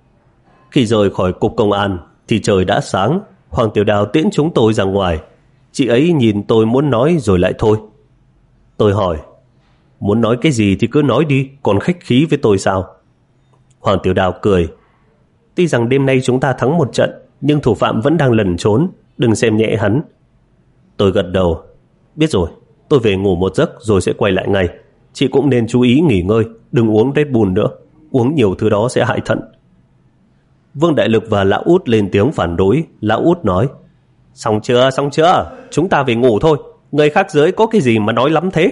Khi rời khỏi cục công an thì trời đã sáng. Hoàng Tiểu Đào tiễn chúng tôi ra ngoài. Chị ấy nhìn tôi muốn nói rồi lại thôi. Tôi hỏi, muốn nói cái gì thì cứ nói đi, còn khách khí với tôi sao? Hoàng Tiểu Đào cười, tuy rằng đêm nay chúng ta thắng một trận, nhưng thủ phạm vẫn đang lẩn trốn, đừng xem nhẹ hắn. Tôi gật đầu, biết rồi, tôi về ngủ một giấc rồi sẽ quay lại ngay. Chị cũng nên chú ý nghỉ ngơi, đừng uống Red Bull nữa, uống nhiều thứ đó sẽ hại thận. Vương Đại Lực và Lão Út lên tiếng phản đối. Lão Út nói, xong chưa, xong chưa, chúng ta về ngủ thôi, người khác giới có cái gì mà nói lắm thế.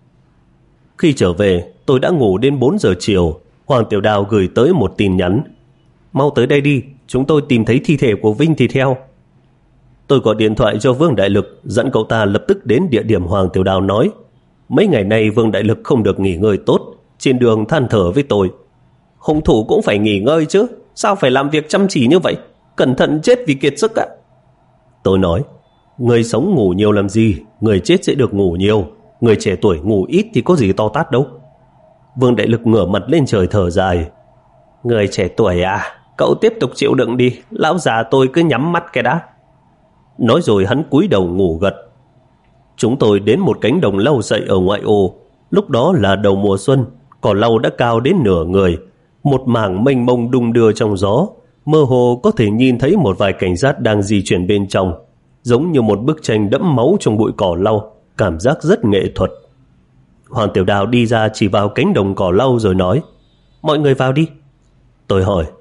Khi trở về, tôi đã ngủ đến bốn giờ chiều. Hoàng Tiểu Đào gửi tới một tin nhắn, mau tới đây đi, chúng tôi tìm thấy thi thể của Vinh thì theo. Tôi gọi điện thoại cho Vương Đại Lực, dẫn cậu ta lập tức đến địa điểm Hoàng Tiểu Đào nói. Mấy ngày nay Vương Đại Lực không được nghỉ ngơi tốt, trên đường than thở với tôi, hung thủ cũng phải nghỉ ngơi chứ, sao phải làm việc chăm chỉ như vậy, cẩn thận chết vì kiệt sức ạ. Tôi nói, người sống ngủ nhiều làm gì, người chết sẽ được ngủ nhiều, người trẻ tuổi ngủ ít thì có gì to tát đâu. Vương Đại Lực ngửa mặt lên trời thở dài, người trẻ tuổi à, cậu tiếp tục chịu đựng đi, lão già tôi cứ nhắm mắt cái đã. Nói rồi hắn cúi đầu ngủ gật. Chúng tôi đến một cánh đồng lau sậy ở ngoại ô. Lúc đó là đầu mùa xuân, cỏ lau đã cao đến nửa người, một mảng mênh mông đung đưa trong gió, mơ hồ có thể nhìn thấy một vài cảnh sát đang di chuyển bên trong, giống như một bức tranh đẫm máu trong bụi cỏ lau, cảm giác rất nghệ thuật. Hoàng Tiểu Đào đi ra chỉ vào cánh đồng cỏ lau rồi nói, mọi người vào đi. Tôi hỏi,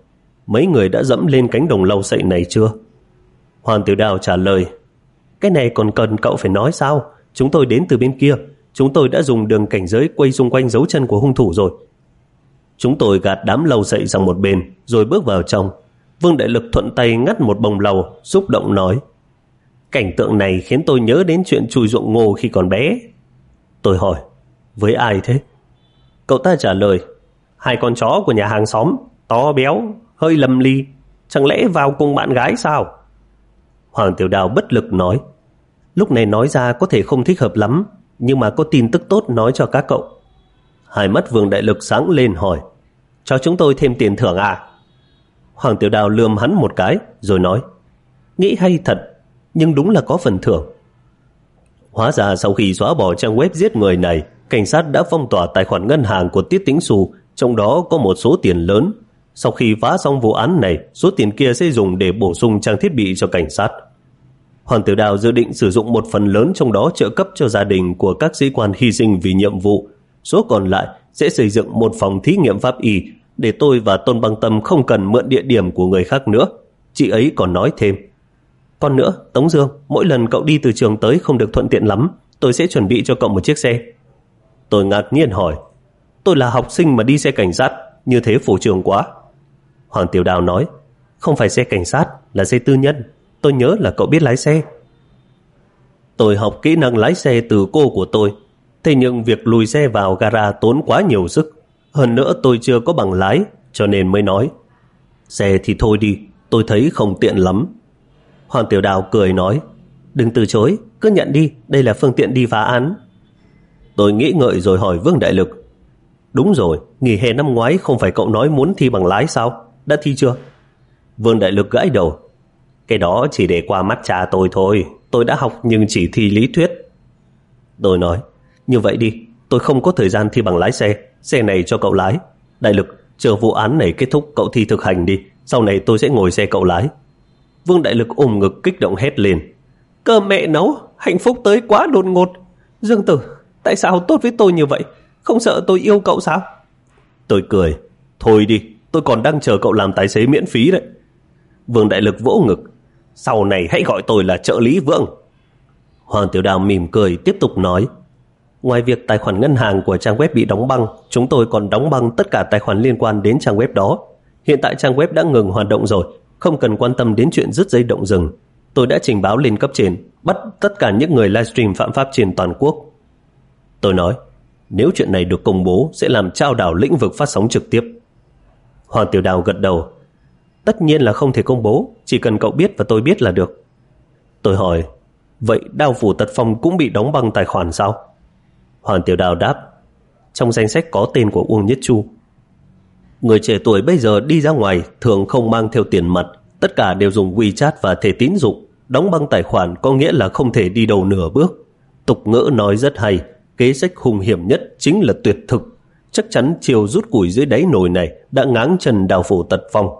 mấy người đã dẫm lên cánh đồng lau sậy này chưa? Hoàng Tiểu Đào trả lời, cái này còn cần cậu phải nói sao? Chúng tôi đến từ bên kia. Chúng tôi đã dùng đường cảnh giới quay xung quanh dấu chân của hung thủ rồi. Chúng tôi gạt đám lau sậy sang một bên rồi bước vào trong. Vương Đại Lực thuận tay ngắt một bông lau, xúc động nói, cảnh tượng này khiến tôi nhớ đến chuyện chùi ruộng ngô khi còn bé. Tôi hỏi, với ai thế? Cậu ta trả lời, hai con chó của nhà hàng xóm, to béo, hơi lầm ly, chẳng lẽ vào cùng bạn gái sao? Hoàng Tiểu Đào bất lực nói, lúc này nói ra có thể không thích hợp lắm, nhưng mà có tin tức tốt nói cho các cậu. Hai mắt Vương Đại Lực sáng lên hỏi, cho chúng tôi thêm tiền thưởng à? Hoàng Tiểu Đào lườm hắn một cái rồi nói, nghĩ hay thật, nhưng đúng là có phần thưởng. Hóa ra sau khi xóa bỏ trang web giết người này, cảnh sát đã phong tỏa tài khoản ngân hàng của Tiết Tĩnh Xu, trong đó có một số tiền lớn. Sau khi phá xong vụ án này, số tiền kia sẽ dùng để bổ sung trang thiết bị cho cảnh sát. Hoàng Tiểu Đào dự định sử dụng một phần lớn trong đó trợ cấp cho gia đình của các sĩ quan hy sinh vì nhiệm vụ. Số còn lại sẽ xây dựng một phòng thí nghiệm pháp y để tôi và Tôn Băng Tâm không cần mượn địa điểm của người khác nữa. Chị ấy còn nói thêm, còn nữa, Tống Dương, mỗi lần cậu đi từ trường tới không được thuận tiện lắm, tôi sẽ chuẩn bị cho cậu một chiếc xe. Tôi ngạc nhiên hỏi, tôi là học sinh mà đi xe cảnh sát, như thế phổ trường quá. Hoàng Tiểu Đào nói, không phải xe cảnh sát, là xe tư nhân. Tôi nhớ là cậu biết lái xe. Tôi học kỹ năng lái xe từ cô của tôi, thế nhưng việc lùi xe vào gara tốn quá nhiều sức. Hơn nữa tôi chưa có bằng lái, cho nên mới nói, xe thì thôi đi, tôi thấy không tiện lắm. Hoàng Tiểu Đào cười nói, đừng từ chối, cứ nhận đi, đây là phương tiện đi phá án. Tôi nghĩ ngợi rồi hỏi Vương Đại Lực, đúng rồi, nghỉ hè năm ngoái không phải cậu nói muốn thi bằng lái sao? Đã thi chưa? Vương Đại Lực gãi đầu, cái đó chỉ để qua mắt cha tôi thôi, tôi đã học nhưng chỉ thi lý thuyết. Tôi nói, như vậy đi, tôi không có thời gian thi bằng lái xe, xe này cho cậu lái. Đại Lực, chờ vụ án này kết thúc cậu thi thực hành đi, sau này tôi sẽ ngồi xe cậu lái. Vương Đại Lực ôm ngực kích động hét lên, cơ mẹ nấu, hạnh phúc tới quá đột ngột. Dương Tử, tại sao tốt với tôi như vậy? Không sợ tôi yêu cậu sao? Tôi cười, thôi đi, tôi còn đang chờ cậu làm tài xế miễn phí đấy. Vương Đại Lực vỗ ngực, sau này hãy gọi tôi là trợ lý Vương. Hoàng Tiểu Đào mỉm cười tiếp tục nói, ngoài việc tài khoản ngân hàng của trang web bị đóng băng, chúng tôi còn đóng băng tất cả tài khoản liên quan đến trang web đó. Hiện tại trang web đã ngừng hoạt động rồi, không cần quan tâm đến chuyện dứt dây động rừng. Tôi đã trình báo lên cấp trên, bắt tất cả những người livestream phạm pháp trên toàn quốc. Tôi nói, nếu chuyện này được công bố sẽ làm chao đảo lĩnh vực phát sóng trực tiếp. Hoàng Tiểu Đào gật đầu, tất nhiên là không thể công bố, chỉ cần cậu biết và tôi biết là được. Tôi hỏi, vậy Đao Phủ Tật Phong cũng bị đóng băng tài khoản sao? Hoàng Tiểu Đào đáp, trong danh sách có tên của Uông Nhất Chu. Người trẻ tuổi bây giờ đi ra ngoài thường không mang theo tiền mặt, tất cả đều dùng WeChat và thẻ tín dụng. Đóng băng tài khoản có nghĩa là không thể đi đầu nửa bước. Tục ngữ nói rất hay, kế sách hung hiểm nhất chính là tuyệt thực. Chắc chắn chiều rút củi dưới đáy nồi này đã ngáng chân Đao Phủ Tật Phong.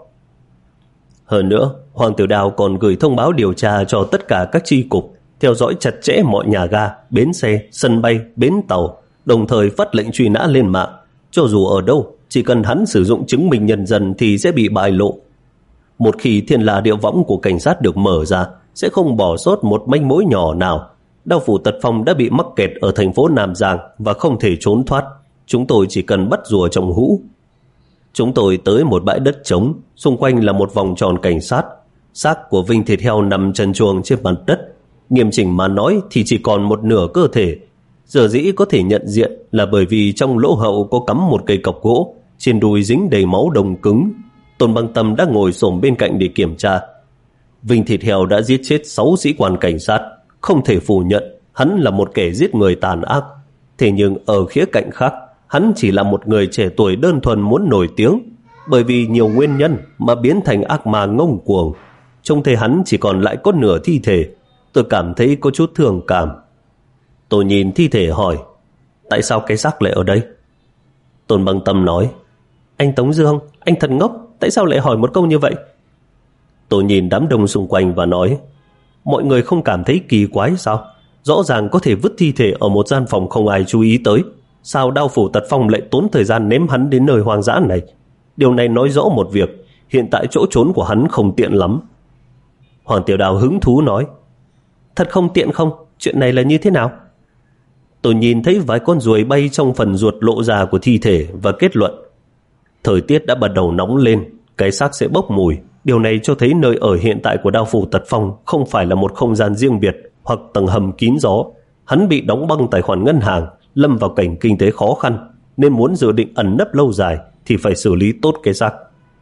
Hơn nữa, Hoàng Tiểu Đào còn gửi thông báo điều tra cho tất cả các chi cục, theo dõi chặt chẽ mọi nhà ga, bến xe, sân bay, bến tàu, đồng thời phát lệnh truy nã lên mạng. Cho dù ở đâu, chỉ cần hắn sử dụng chứng minh nhân dân thì sẽ bị bại lộ. Một khi thiên la địa võng của cảnh sát được mở ra, sẽ không bỏ sót một manh mối nhỏ nào. Đao Phủ Tật Phong đã bị mắc kẹt ở thành phố Nam Giang và không thể trốn thoát. Chúng tôi chỉ cần bắt rùa trong hũ. Chúng tôi tới một bãi đất trống, xung quanh là một vòng tròn cảnh sát. Xác của Vinh Thịt Heo nằm trần truồng trên mặt đất. Nghiêm chỉnh mà nói thì chỉ còn một nửa cơ thể. Giờ dĩ có thể nhận diện là bởi vì trong lỗ hậu có cắm một cây cọc gỗ, trên đùi dính đầy máu đồng cứng. Tôn Băng Tâm đã ngồi xổm bên cạnh để kiểm tra. Vinh Thịt Heo đã giết chết sáu sĩ quan cảnh sát. Không thể phủ nhận hắn là một kẻ giết người tàn ác. Thế nhưng ở khía cạnh khác, hắn chỉ là một người trẻ tuổi đơn thuần muốn nổi tiếng. Bởi vì nhiều nguyên nhân mà biến thành ác ma ngông cuồng. Trông thấy hắn chỉ còn lại có nửa thi thể. Tôi cảm thấy có chút thương cảm. Tôi nhìn thi thể hỏi, tại sao cái xác lại ở đây? Tôn Băng Tâm nói, anh Tống Dương, anh thật ngốc, tại sao lại hỏi một câu như vậy? Tôi nhìn đám đông xung quanh và nói, mọi người không cảm thấy kỳ quái sao? Rõ ràng có thể vứt thi thể ở một gian phòng không ai chú ý tới. Sao Đao Phủ Tật Phong lại tốn thời gian ném hắn đến nơi hoang dã này? Điều này nói rõ một việc, hiện tại chỗ trốn của hắn không tiện lắm. Hoàng Tiểu Đào hứng thú nói, thật không tiện không? Chuyện này là như thế nào? Tôi nhìn thấy vài con ruồi bay trong phần ruột lộ ra của thi thể và kết luận, thời tiết đã bắt đầu nóng lên, cái xác sẽ bốc mùi. Điều này cho thấy nơi ở hiện tại của Đao Phủ Tật Phong không phải là một không gian riêng biệt hoặc tầng hầm kín gió. Hắn bị đóng băng tài khoản ngân hàng, lâm vào cảnh kinh tế khó khăn, nên muốn dự định ẩn nấp lâu dài thì phải xử lý tốt cái xác.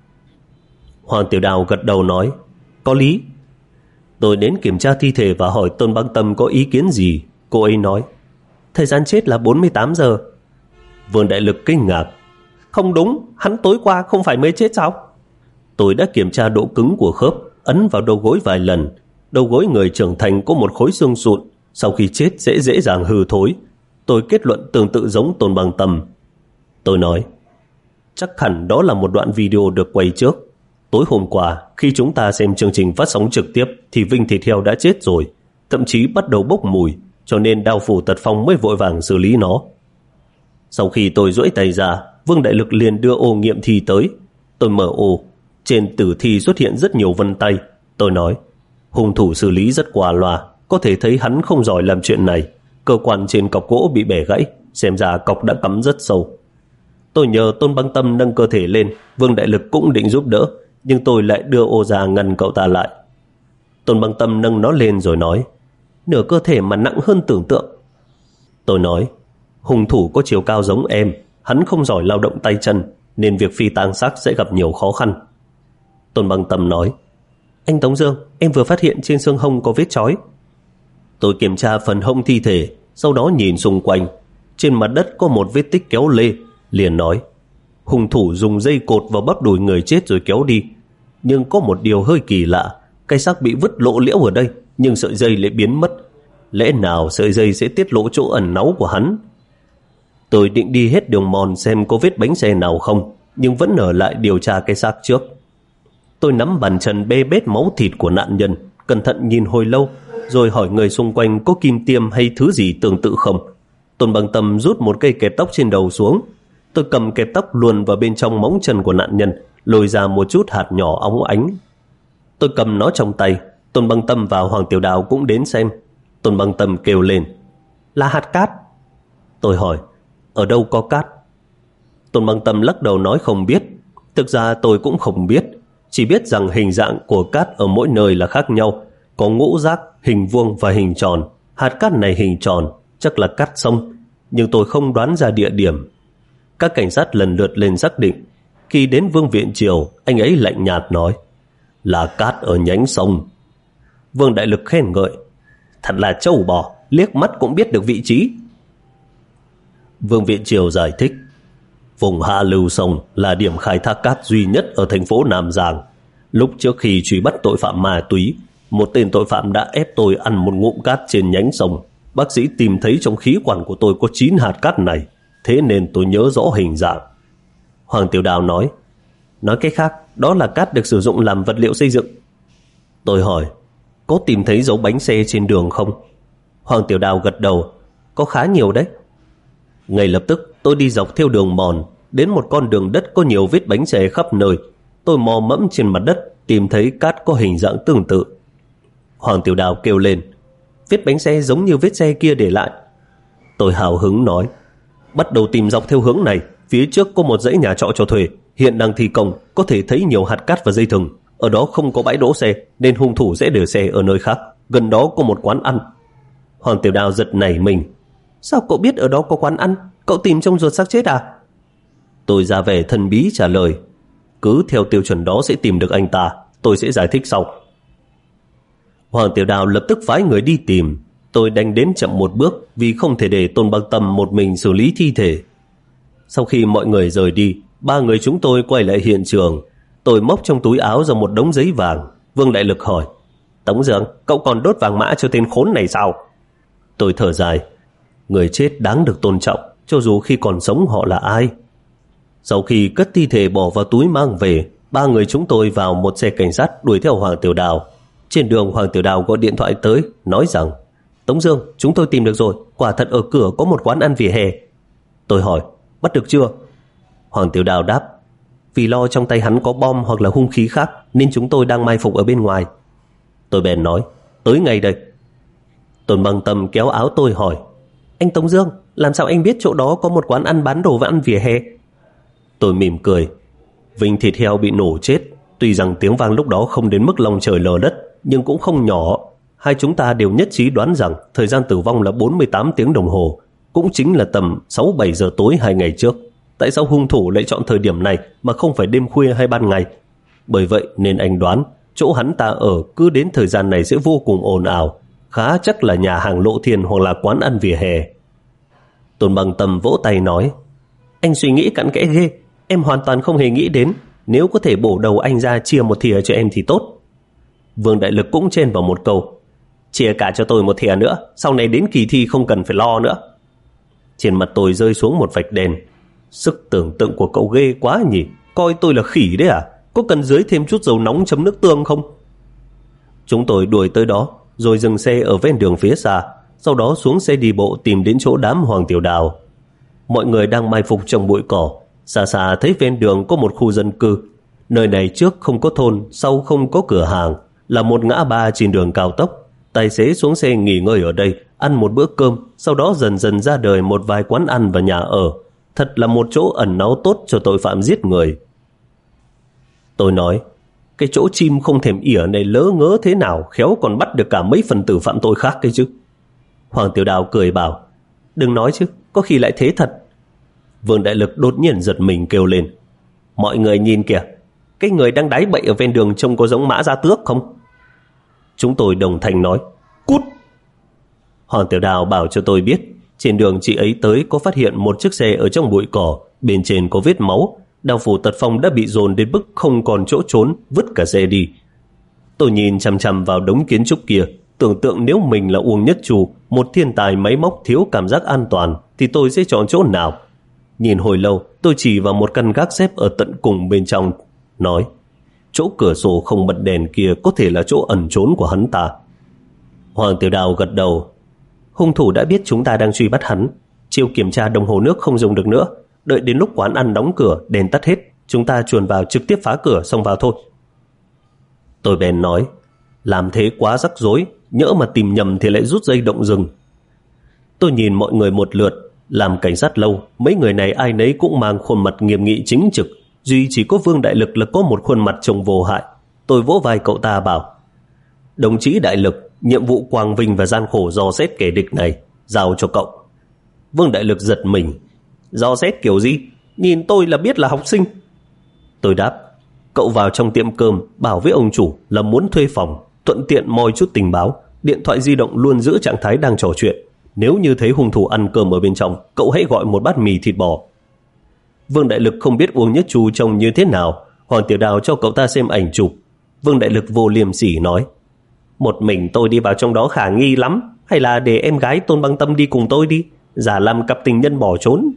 Hoàng Tiểu Đào gật đầu nói, có lý. Tôi đến kiểm tra thi thể và hỏi Tôn Băng Tâm có ý kiến gì. Cô ấy nói, thời gian chết là bốn mươi tám giờ. Vương Đại Lực kinh ngạc, không đúng, hắn tối qua không phải mới chết sao? Tôi đã kiểm tra độ cứng của khớp, ấn vào đầu gối vài lần. Đầu gối người trưởng thành có một khối xương sụn, sau khi chết sẽ dễ dàng hư thối. Tôi kết luận tương tự giống Tôn Băng Tâm. Tôi nói, chắc hẳn đó là một đoạn video được quay trước. Tối hôm qua, khi chúng ta xem chương trình phát sóng trực tiếp thì Vinh Thịt Heo đã chết rồi, thậm chí bắt đầu bốc mùi, cho nên Đao Phủ Tật Phong mới vội vàng xử lý nó. Sau khi tôi duỗi tay ra, Vương Đại Lực liền đưa ô nghiệm thi tới. Tôi mở ô, trên tử thi xuất hiện rất nhiều vân tay. Tôi nói, hung thủ xử lý rất qua loa, có thể thấy hắn không giỏi làm chuyện này. Cơ quan trên cọc gỗ bị bẻ gãy, xem ra cọc đã cắm rất sâu. Tôi nhờ Tôn Băng Tâm nâng cơ thể lên, Vương Đại Lực cũng định giúp đỡ, nhưng tôi lại đưa ô ra ngăn cậu ta lại. Tôn Băng Tâm nâng nó lên rồi nói, nửa cơ thể mà nặng hơn tưởng tượng. Tôi nói, hung thủ có chiều cao giống em, hắn không giỏi lao động tay chân, nên việc phi tang xác sẽ gặp nhiều khó khăn. Tôn Băng Tâm nói, anh Tống Dương, em vừa phát hiện trên xương hông có vết chói. Tôi kiểm tra phần hông thi thể, sau đó nhìn xung quanh. Trên mặt đất có một vết tích kéo lê, liền nói, hung thủ dùng dây cột vào bắp đùi người chết rồi kéo đi. Nhưng có một điều hơi kỳ lạ, cái xác bị vứt lộ liễu ở đây, nhưng sợi dây lại biến mất. Lẽ nào sợi dây sẽ tiết lộ chỗ ẩn náu của hắn? Tôi định đi hết đường mòn xem có vết bánh xe nào không, nhưng vẫn ở lại điều tra cái xác trước. Tôi nắm bàn chân bê bết máu thịt của nạn nhân, cẩn thận nhìn hồi lâu, rồi hỏi người xung quanh có kim tiêm hay thứ gì tương tự không. Tôn Băng Tâm rút một cây kẹp tóc trên đầu xuống. Tôi cầm kẹp tóc luồn vào bên trong móng chân của nạn nhân, lôi ra một chút hạt nhỏ óng ánh. Tôi cầm nó trong tay. Tôn Băng Tâm và Hoàng Tiểu Đào cũng đến xem. Tôn Băng Tâm kêu lên, là hạt cát. Tôi hỏi, ở đâu có cát? Tôn Băng Tâm lắc đầu nói không biết. Thực ra tôi cũng không biết, chỉ biết rằng hình dạng của cát ở mỗi nơi là khác nhau, có ngũ giác, hình vuông và hình tròn. Hạt cát này hình tròn, chắc là cát sông, nhưng tôi không đoán ra địa điểm. Các cảnh sát lần lượt lên xác định. Khi đến Vương Viện Triều, anh ấy lạnh nhạt nói, là cát ở nhánh sông. Vương Đại Lực khen ngợi, thật là trâu bò, liếc mắt cũng biết được vị trí. Vương Viện Triều giải thích, vùng hạ lưu sông là điểm khai thác cát duy nhất ở thành phố Nam Giang. Lúc trước khi truy bắt tội phạm ma túy, một tên tội phạm đã ép tôi ăn một ngụm cát trên nhánh sông. Bác sĩ tìm thấy trong khí quản của tôi có chín hạt cát này, thế nên tôi nhớ rõ hình dạng. Hoàng Tiểu Đào nói, nói cách khác, đó là cát được sử dụng làm vật liệu xây dựng. Tôi hỏi, có tìm thấy dấu bánh xe trên đường không? Hoàng Tiểu Đào gật đầu, có khá nhiều đấy. Ngay lập tức tôi đi dọc theo đường mòn, đến một con đường đất có nhiều vết bánh xe khắp nơi. Tôi mò mẫm trên mặt đất, tìm thấy cát có hình dạng tương tự. Hoàng Tiểu Đào kêu lên, vết bánh xe giống như vết xe kia để lại. Tôi hào hứng nói, bắt đầu tìm dọc theo hướng này. Phía trước có một dãy nhà trọ cho thuê, hiện đang thi công, có thể thấy nhiều hạt cát và dây thừng. Ở đó không có bãi đỗ xe, nên hung thủ sẽ để xe ở nơi khác. Gần đó có một quán ăn. Hoàng Tiểu Đào giật nảy mình, sao cậu biết ở đó có quán ăn? Cậu tìm trong ruột xác chết à? Tôi ra vẻ thần bí trả lời, cứ theo tiêu chuẩn đó sẽ tìm được anh ta, tôi sẽ giải thích sau. Hoàng Tiểu Đào lập tức phái người đi tìm. Tôi đành đến chậm một bước vì không thể để Tôn Băng Tâm một mình xử lý thi thể. Sau khi mọi người rời đi, ba người chúng tôi quay lại hiện trường. Tôi móc trong túi áo ra một đống giấy vàng. Vương Đại Lực hỏi, Tống Dương, cậu còn đốt vàng mã cho tên khốn này sao? Tôi thở dài, người chết đáng được tôn trọng, cho dù khi còn sống họ là ai. Sau khi cất thi thể bỏ vào túi mang về, ba người chúng tôi vào một xe cảnh sát đuổi theo Hoàng Tiểu Đào. Trên đường Hoàng Tiểu Đào gọi điện thoại tới, nói rằng, Tống Dương, chúng tôi tìm được rồi, quả thật ở cửa có một quán ăn vỉa hè. Tôi hỏi, bắt được chưa? Hoàng Tiểu Đào đáp, vì lo trong tay hắn có bom hoặc là hung khí khác nên chúng tôi đang mai phục ở bên ngoài. Tôi bèn nói, tới ngay đây. Tôn Băng Tâm kéo áo tôi hỏi, anh Tống Dương, làm sao anh biết chỗ đó có một quán ăn bán đồ và ăn vỉa hè? Tôi mỉm cười, vinh thịt heo bị nổ chết, tuy rằng tiếng vang lúc đó không đến mức lòng trời lở đất, nhưng cũng không nhỏ. Hai chúng ta đều nhất trí đoán rằng thời gian tử vong là bốn mươi tám tiếng đồng hồ, cũng chính là tầm sáu bảy giờ tối hai ngày trước. Tại sao hung thủ lại chọn thời điểm này mà không phải đêm khuya hay ban ngày? Bởi vậy nên anh đoán chỗ hắn ta ở cứ đến thời gian này sẽ vô cùng ồn ào, khá chắc là nhà hàng Lộ Thiên hoặc là quán ăn vỉa hè. Tôn Băng Tâm vỗ tay nói, anh suy nghĩ cặn kẽ ghê, em hoàn toàn không hề nghĩ đến. Nếu có thể bổ đầu anh ra chia một thìa cho em thì tốt. Vương Đại Lực cũng chen vào một câu, chia cả cho tôi một thìa nữa, sau này đến kỳ thi không cần phải lo nữa. Trên mặt tôi rơi xuống một vạch đèn. Sức tưởng tượng của cậu ghê quá nhỉ, coi tôi là khỉ đấy à? Có cần dưới thêm chút dầu nóng chấm nước tương không? Chúng tôi đuổi tới đó, rồi dừng xe ở ven đường phía xa, sau đó xuống xe đi bộ tìm đến chỗ đám Hoàng Tiểu Đào. Mọi người đang mai phục trong bụi cỏ. Xa xa thấy ven đường có một khu dân cư. Nơi này trước không có thôn, sau không có cửa hàng, là một ngã ba trên đường cao tốc. Tài xế xuống xe nghỉ ngơi ở đây, ăn một bữa cơm, sau đó dần dần ra đời một vài quán ăn và nhà ở. Thật là một chỗ ẩn náu tốt cho tội phạm giết người. Tôi nói, cái chỗ chim không thèm ỉa này lỡ ngớ thế nào, khéo còn bắt được cả mấy phần tử phạm tội khác cái chứ. Hoàng Tiểu Đào cười bảo, đừng nói chứ, có khi lại thế thật. Vương Đại Lực đột nhiên giật mình kêu lên, mọi người nhìn kìa, cái người đang đáy bậy ở ven đường trông có giống Mã Gia Tước không? Chúng tôi đồng thanh nói, cút. Hoàng Tiểu Đào bảo cho tôi biết, trên đường chị ấy tới có phát hiện một chiếc xe ở trong bụi cỏ, bên trên có vết máu. Đào Phủ Tật Phong đã bị dồn đến mức không còn chỗ trốn, vứt cả xe đi. Tôi nhìn chằm chằm vào đống kiến trúc kia, tưởng tượng nếu mình là Uông Nhất Trù, một thiên tài máy móc thiếu cảm giác an toàn, thì tôi sẽ chọn chỗ nào? Nhìn hồi lâu, tôi chỉ vào một căn gác xếp ở tận cùng bên trong, nói, chỗ cửa sổ không bật đèn kia có thể là chỗ ẩn trốn của hắn ta. Hoàng Tiểu Đào gật đầu, hung thủ đã biết chúng ta đang truy bắt hắn. Chiều kiểm tra đồng hồ nước không dùng được nữa, đợi đến lúc quán ăn đóng cửa, đèn tắt hết, chúng ta chuồn vào trực tiếp phá cửa xông vào thôi. Tôi bèn nói, làm thế quá rắc rối, nhỡ mà tìm nhầm thì lại rút dây động rừng. Tôi nhìn mọi người một lượt, làm cảnh sát lâu, mấy người này ai nấy cũng mang khuôn mặt nghiêm nghị chính trực, duy chỉ có Vương Đại Lực là có một khuôn mặt trông vô hại. Tôi vỗ vai cậu ta bảo, đồng chí Đại Lực, nhiệm vụ quang vinh và gian khổ dò xét kẻ địch này giao cho cậu. Vương Đại Lực giật mình, dò xét kiểu gì? Nhìn tôi là biết là học sinh. Tôi đáp, cậu vào trong tiệm cơm bảo với ông chủ là muốn thuê phòng, thuận tiện moi chút tình báo, điện thoại di động luôn giữ trạng thái đang trò chuyện. Nếu như thấy hung thủ ăn cơm ở bên trong, cậu hãy gọi một bát mì thịt bò. Vương Đại Lực không biết Uông Nhất Trù trông như thế nào. Hoàng Tiểu Đào cho cậu ta xem ảnh chụp. Vương Đại Lực vô liêm sỉ nói, một mình tôi đi vào trong đó khả nghi lắm, hay là để em gái Tôn Băng Tâm đi cùng tôi đi, giả làm cặp tình nhân bỏ trốn.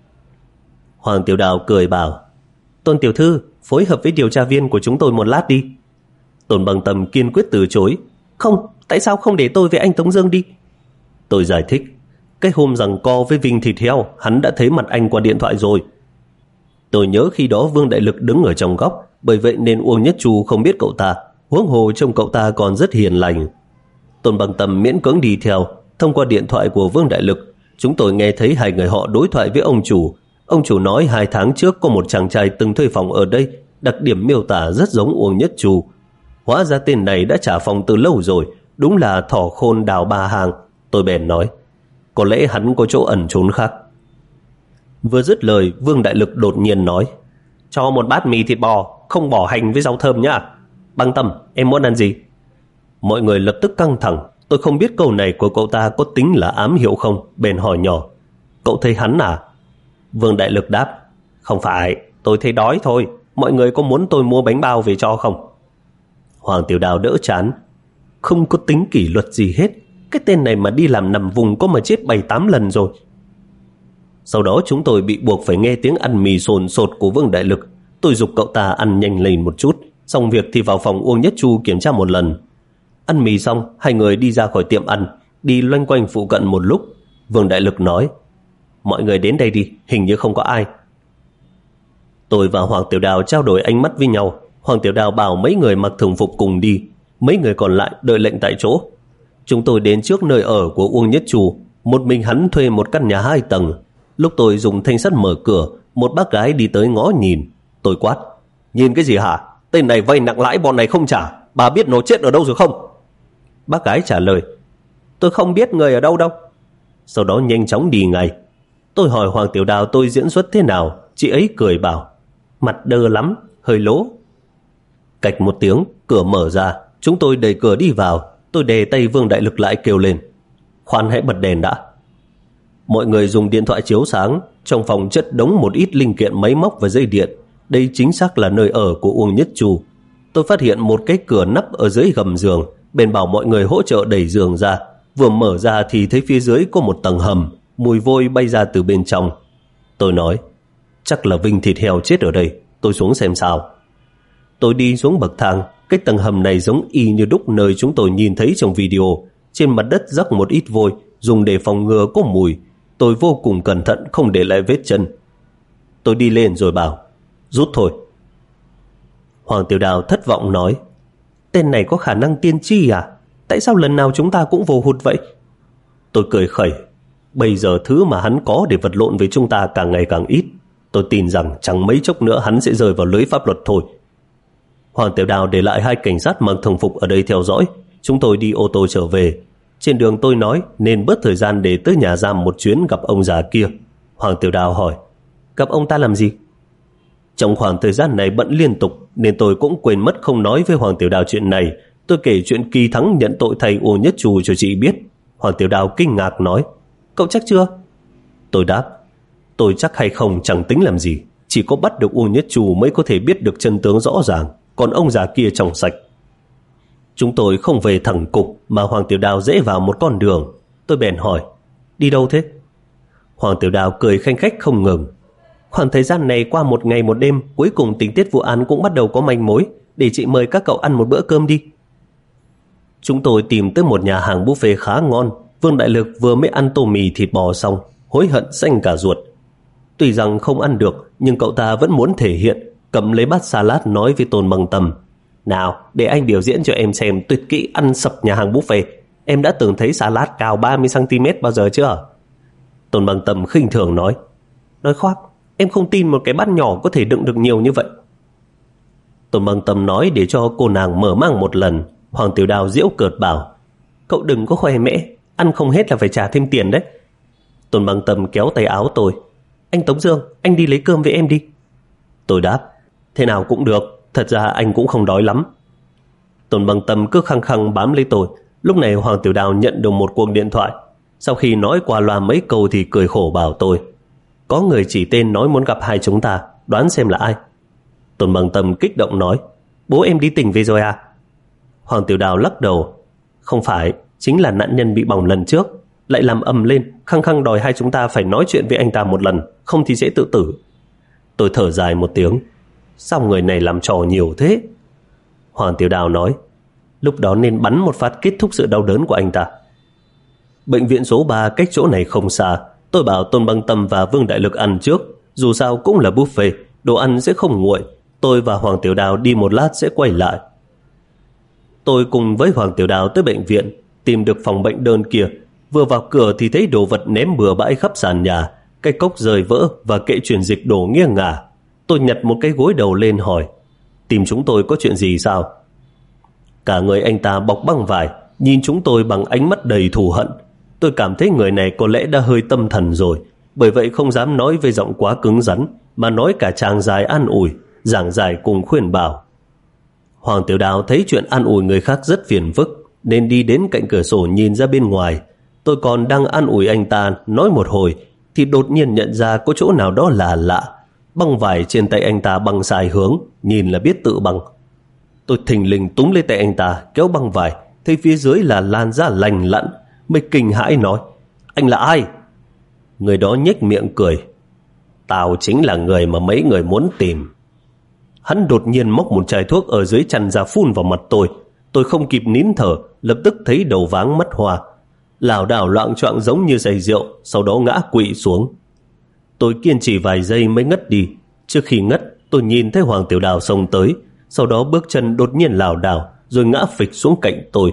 Hoàng Tiểu Đào cười bảo, Tôn tiểu thư, phối hợp với điều tra viên của chúng tôi một lát đi. Tôn Băng Tâm kiên quyết từ chối, không, tại sao không để tôi với anh Tống Dương đi? Tôi giải thích, cái hôm giằng co với Vinh thịt heo, hắn đã thấy mặt anh qua điện thoại rồi. Tôi nhớ khi đó Vương Đại Lực đứng ở trong góc, bởi vậy nên Uông Nhất Trù không biết cậu ta, huống hồ trông cậu ta còn rất hiền lành. Tôn Băng Tâm miễn cưỡng đi theo. Thông qua điện thoại của Vương Đại Lực, chúng tôi nghe thấy hai người họ đối thoại với ông chủ. Ông chủ nói hai tháng trước có một chàng trai từng thuê phòng ở đây, đặc điểm miêu tả rất giống Uông Nhất Trù. Hóa ra tên này đã trả phòng từ lâu rồi, đúng là thỏ khôn đào ba hàng. Tôi bèn nói, có lẽ hắn có chỗ ẩn trốn khác. Vừa dứt lời, Vương Đại Lực đột nhiên nói, cho một bát mì thịt bò, không bỏ hành với rau thơm nhá. Băng Tâm, em muốn ăn gì? Mọi người lập tức căng thẳng. Tôi không biết câu này của cậu ta có tính là ám hiệu không, bèn hỏi nhỏ, cậu thấy hắn à? Vương Đại Lực đáp, không phải, tôi thấy đói thôi. Mọi người có muốn tôi mua bánh bao về cho không? Hoàng Tiểu Đào đỡ chán, không có tính kỷ luật gì hết. Cái tên này mà đi làm nằm vùng có mà chết bảy tám lần rồi. Sau đó chúng tôi bị buộc phải nghe tiếng ăn mì sồn sột của Vương Đại Lực. Tôi giục cậu ta ăn nhanh lên một chút, xong việc thì vào phòng Uông Nhất Chu kiểm tra một lần. Ăn mì xong, hai người đi ra khỏi tiệm ăn, đi loanh quanh phụ cận một lúc. Vương Đại Lực nói, mọi người đến đây đi, hình như không có ai. Tôi và Hoàng Tiểu Đào trao đổi ánh mắt với nhau. Hoàng Tiểu Đào bảo mấy người mặc thường phục cùng đi, mấy người còn lại đợi lệnh tại chỗ. Chúng tôi đến trước nơi ở của Uông Nhất Trù. Một mình hắn thuê một căn nhà hai tầng. Lúc tôi dùng thanh sắt mở cửa, một bác gái đi tới ngó nhìn. Tôi quát: nhìn cái gì hả? Tên này vay nặng lãi bọn này không trả, bà biết nó chết ở đâu rồi không? Bác gái trả lời: tôi không biết người ở đâu đâu. Sau đó nhanh chóng đi ngay. Tôi hỏi Hoàng Tiểu Đào tôi diễn xuất thế nào. Chị ấy cười bảo: mặt đơ lắm, hơi lố. Cạch một tiếng, cửa mở ra. Chúng tôi đẩy cửa đi vào. Tôi đè tay Vương Đại Lực lại kêu lên: khoan, hãy bật đèn đã. Mọi người dùng điện thoại chiếu sáng. Trong phòng chất đống một ít linh kiện máy móc và dây điện. Đây chính xác là nơi ở của Uông Nhất Trù. Tôi phát hiện một cái cửa nắp ở dưới gầm giường. Bèn bảo mọi người hỗ trợ đẩy giường ra. Vừa mở ra thì thấy phía dưới có một tầng hầm. Mùi vôi bay ra từ bên trong. Tôi nói: chắc là Vinh thịt heo chết ở đây, tôi xuống xem sao. Tôi đi xuống bậc thang. Cái tầng hầm này giống y như đúc nơi chúng tôi nhìn thấy trong video. Trên mặt đất rắc một ít vôi, dùng để phòng ngừa có mùi. Tôi vô cùng cẩn thận không để lại vết chân. Tôi đi lên rồi bảo: rút thôi. Hoàng Tiểu Đào thất vọng nói: tên này có khả năng tiên tri à? Tại sao lần nào chúng ta cũng vô hụt vậy? Tôi cười khẩy: bây giờ thứ mà hắn có để vật lộn với chúng ta càng ngày càng ít. Tôi tin rằng chẳng mấy chốc nữa hắn sẽ rơi vào lưới pháp luật thôi. Hoàng Tiểu Đào để lại hai cảnh sát mặc thường phục ở đây theo dõi. Chúng tôi đi ô tô trở về. Trên đường tôi nói nên bớt thời gian để tới nhà giam một chuyến gặp ông già kia. Hoàng Tiểu Đào hỏi: gặp ông ta làm gì? Trong khoảng thời gian này bận liên tục nên tôi cũng quên mất không nói với Hoàng Tiểu Đào chuyện này. Tôi kể chuyện Kỳ Thắng nhận tội thầy Uông Nhất Trù cho chị biết. Hoàng Tiểu Đào kinh ngạc nói: cậu chắc chưa? Tôi đáp: tôi chắc hay không chẳng tính làm gì. Chỉ có bắt được Uông Nhất Trù mới có thể biết được chân tướng rõ ràng. Còn ông già kia trong sạch. Chúng tôi không về thẳng cục mà Hoàng Tiểu Đào rẽ vào một con đường. Tôi bèn hỏi: đi đâu thế? Hoàng Tiểu Đào cười khanh khách không ngừng: khoảng thời gian này qua một ngày một đêm, cuối cùng tình tiết vụ án cũng bắt đầu có manh mối. Để chị mời các cậu ăn một bữa cơm đi. Chúng tôi tìm tới một nhà hàng buffet khá ngon. Vương Đại Lực vừa mới ăn tô mì thịt bò xong, hối hận xanh cả ruột. Tuy rằng không ăn được, nhưng cậu ta vẫn muốn thể hiện. Cầm lấy bát salad nói với Tôn Bằng Tâm: nào, để anh biểu diễn cho em xem tuyệt kỹ ăn sập nhà hàng buffet. Em đã từng thấy salad cao ba mươi xăng ti mét bao giờ chưa? Tôn Bằng Tâm khinh thường nói: nói khoác, em không tin một cái bát nhỏ có thể đựng được nhiều như vậy. Tôn Bằng Tâm nói để cho cô nàng mở mang một lần. Hoàng Tiểu Đào giễu cợt bảo: cậu đừng có khoe mẽ, ăn không hết là phải trả thêm tiền đấy. Tôn Bằng Tâm kéo tay áo tôi: anh Tống Dương, anh đi lấy cơm với em đi. Tôi đáp: thế nào cũng được, thật ra anh cũng không đói lắm. Tôn Bằng Tâm cứ khăng khăng bám lấy tôi. Lúc này Hoàng Tiểu Đào nhận được một cuộc điện thoại. Sau khi nói qua loa mấy câu thì cười khổ bảo tôi: có người chỉ tên nói muốn gặp hai chúng ta, đoán xem là ai. Tôn Bằng Tâm kích động nói: bố em đi tỉnh về rồi à? Hoàng Tiểu Đào lắc đầu: không phải, chính là nạn nhân bị bỏng lần trước, lại làm ầm lên, khăng khăng đòi hai chúng ta phải nói chuyện với anh ta một lần, không thì sẽ tự tử. Tôi thở dài một tiếng: sao người này làm trò nhiều thế? Hoàng Tiểu Đào nói: lúc đó nên bắn một phát kết thúc sự đau đớn của anh ta. Bệnh viện số ba cách chỗ này không xa. Tôi bảo Tôn Băng Tâm và Vương Đại Lực ăn trước, dù sao cũng là buffet, đồ ăn sẽ không nguội. Tôi và Hoàng Tiểu Đào đi một lát sẽ quay lại. Tôi cùng với Hoàng Tiểu Đào tới bệnh viện, tìm được phòng bệnh đơn kia. Vừa vào cửa thì thấy đồ vật ném bừa bãi khắp sàn nhà, cái cốc rời vỡ và kệ truyền dịch đổ nghiêng ngả. Tôi nhặt một cái gối đầu lên hỏi: tìm chúng tôi có chuyện gì sao? Cả người anh ta bọc băng vải, nhìn chúng tôi bằng ánh mắt đầy thù hận. Tôi cảm thấy người này có lẽ đã hơi tâm thần rồi, bởi vậy không dám nói với giọng quá cứng rắn, mà nói cả tràng dài an ủi, giảng giải cùng khuyên bảo. Hoàng Tiểu Đào thấy chuyện an ủi người khác rất phiền phức, nên đi đến cạnh cửa sổ nhìn ra bên ngoài. Tôi còn đang an ủi anh ta nói một hồi thì đột nhiên nhận ra có chỗ nào đó là lạ. Băng vải trên tay anh ta băng sai hướng, nhìn là biết tự băng. Tôi thình lình túm lấy tay anh ta kéo băng vải, thấy phía dưới là lan ra lành lặn, mới kinh hãi nói: anh là ai? Người đó nhếch miệng cười: tao chính là người mà mấy người muốn tìm. Hắn đột nhiên móc một chai thuốc ở dưới chăn ra phun vào mặt tôi. Tôi không kịp nín thở, lập tức thấy đầu váng mắt hoa, lảo đảo loạng choạng giống như say rượu, sau đó ngã quỵ xuống. Tôi kiên trì vài giây mới ngất đi. Trước khi ngất, Tôi nhìn thấy Hoàng Tiểu Đào xông tới, sau đó bước chân đột nhiên lảo đảo rồi ngã phịch xuống cạnh tôi.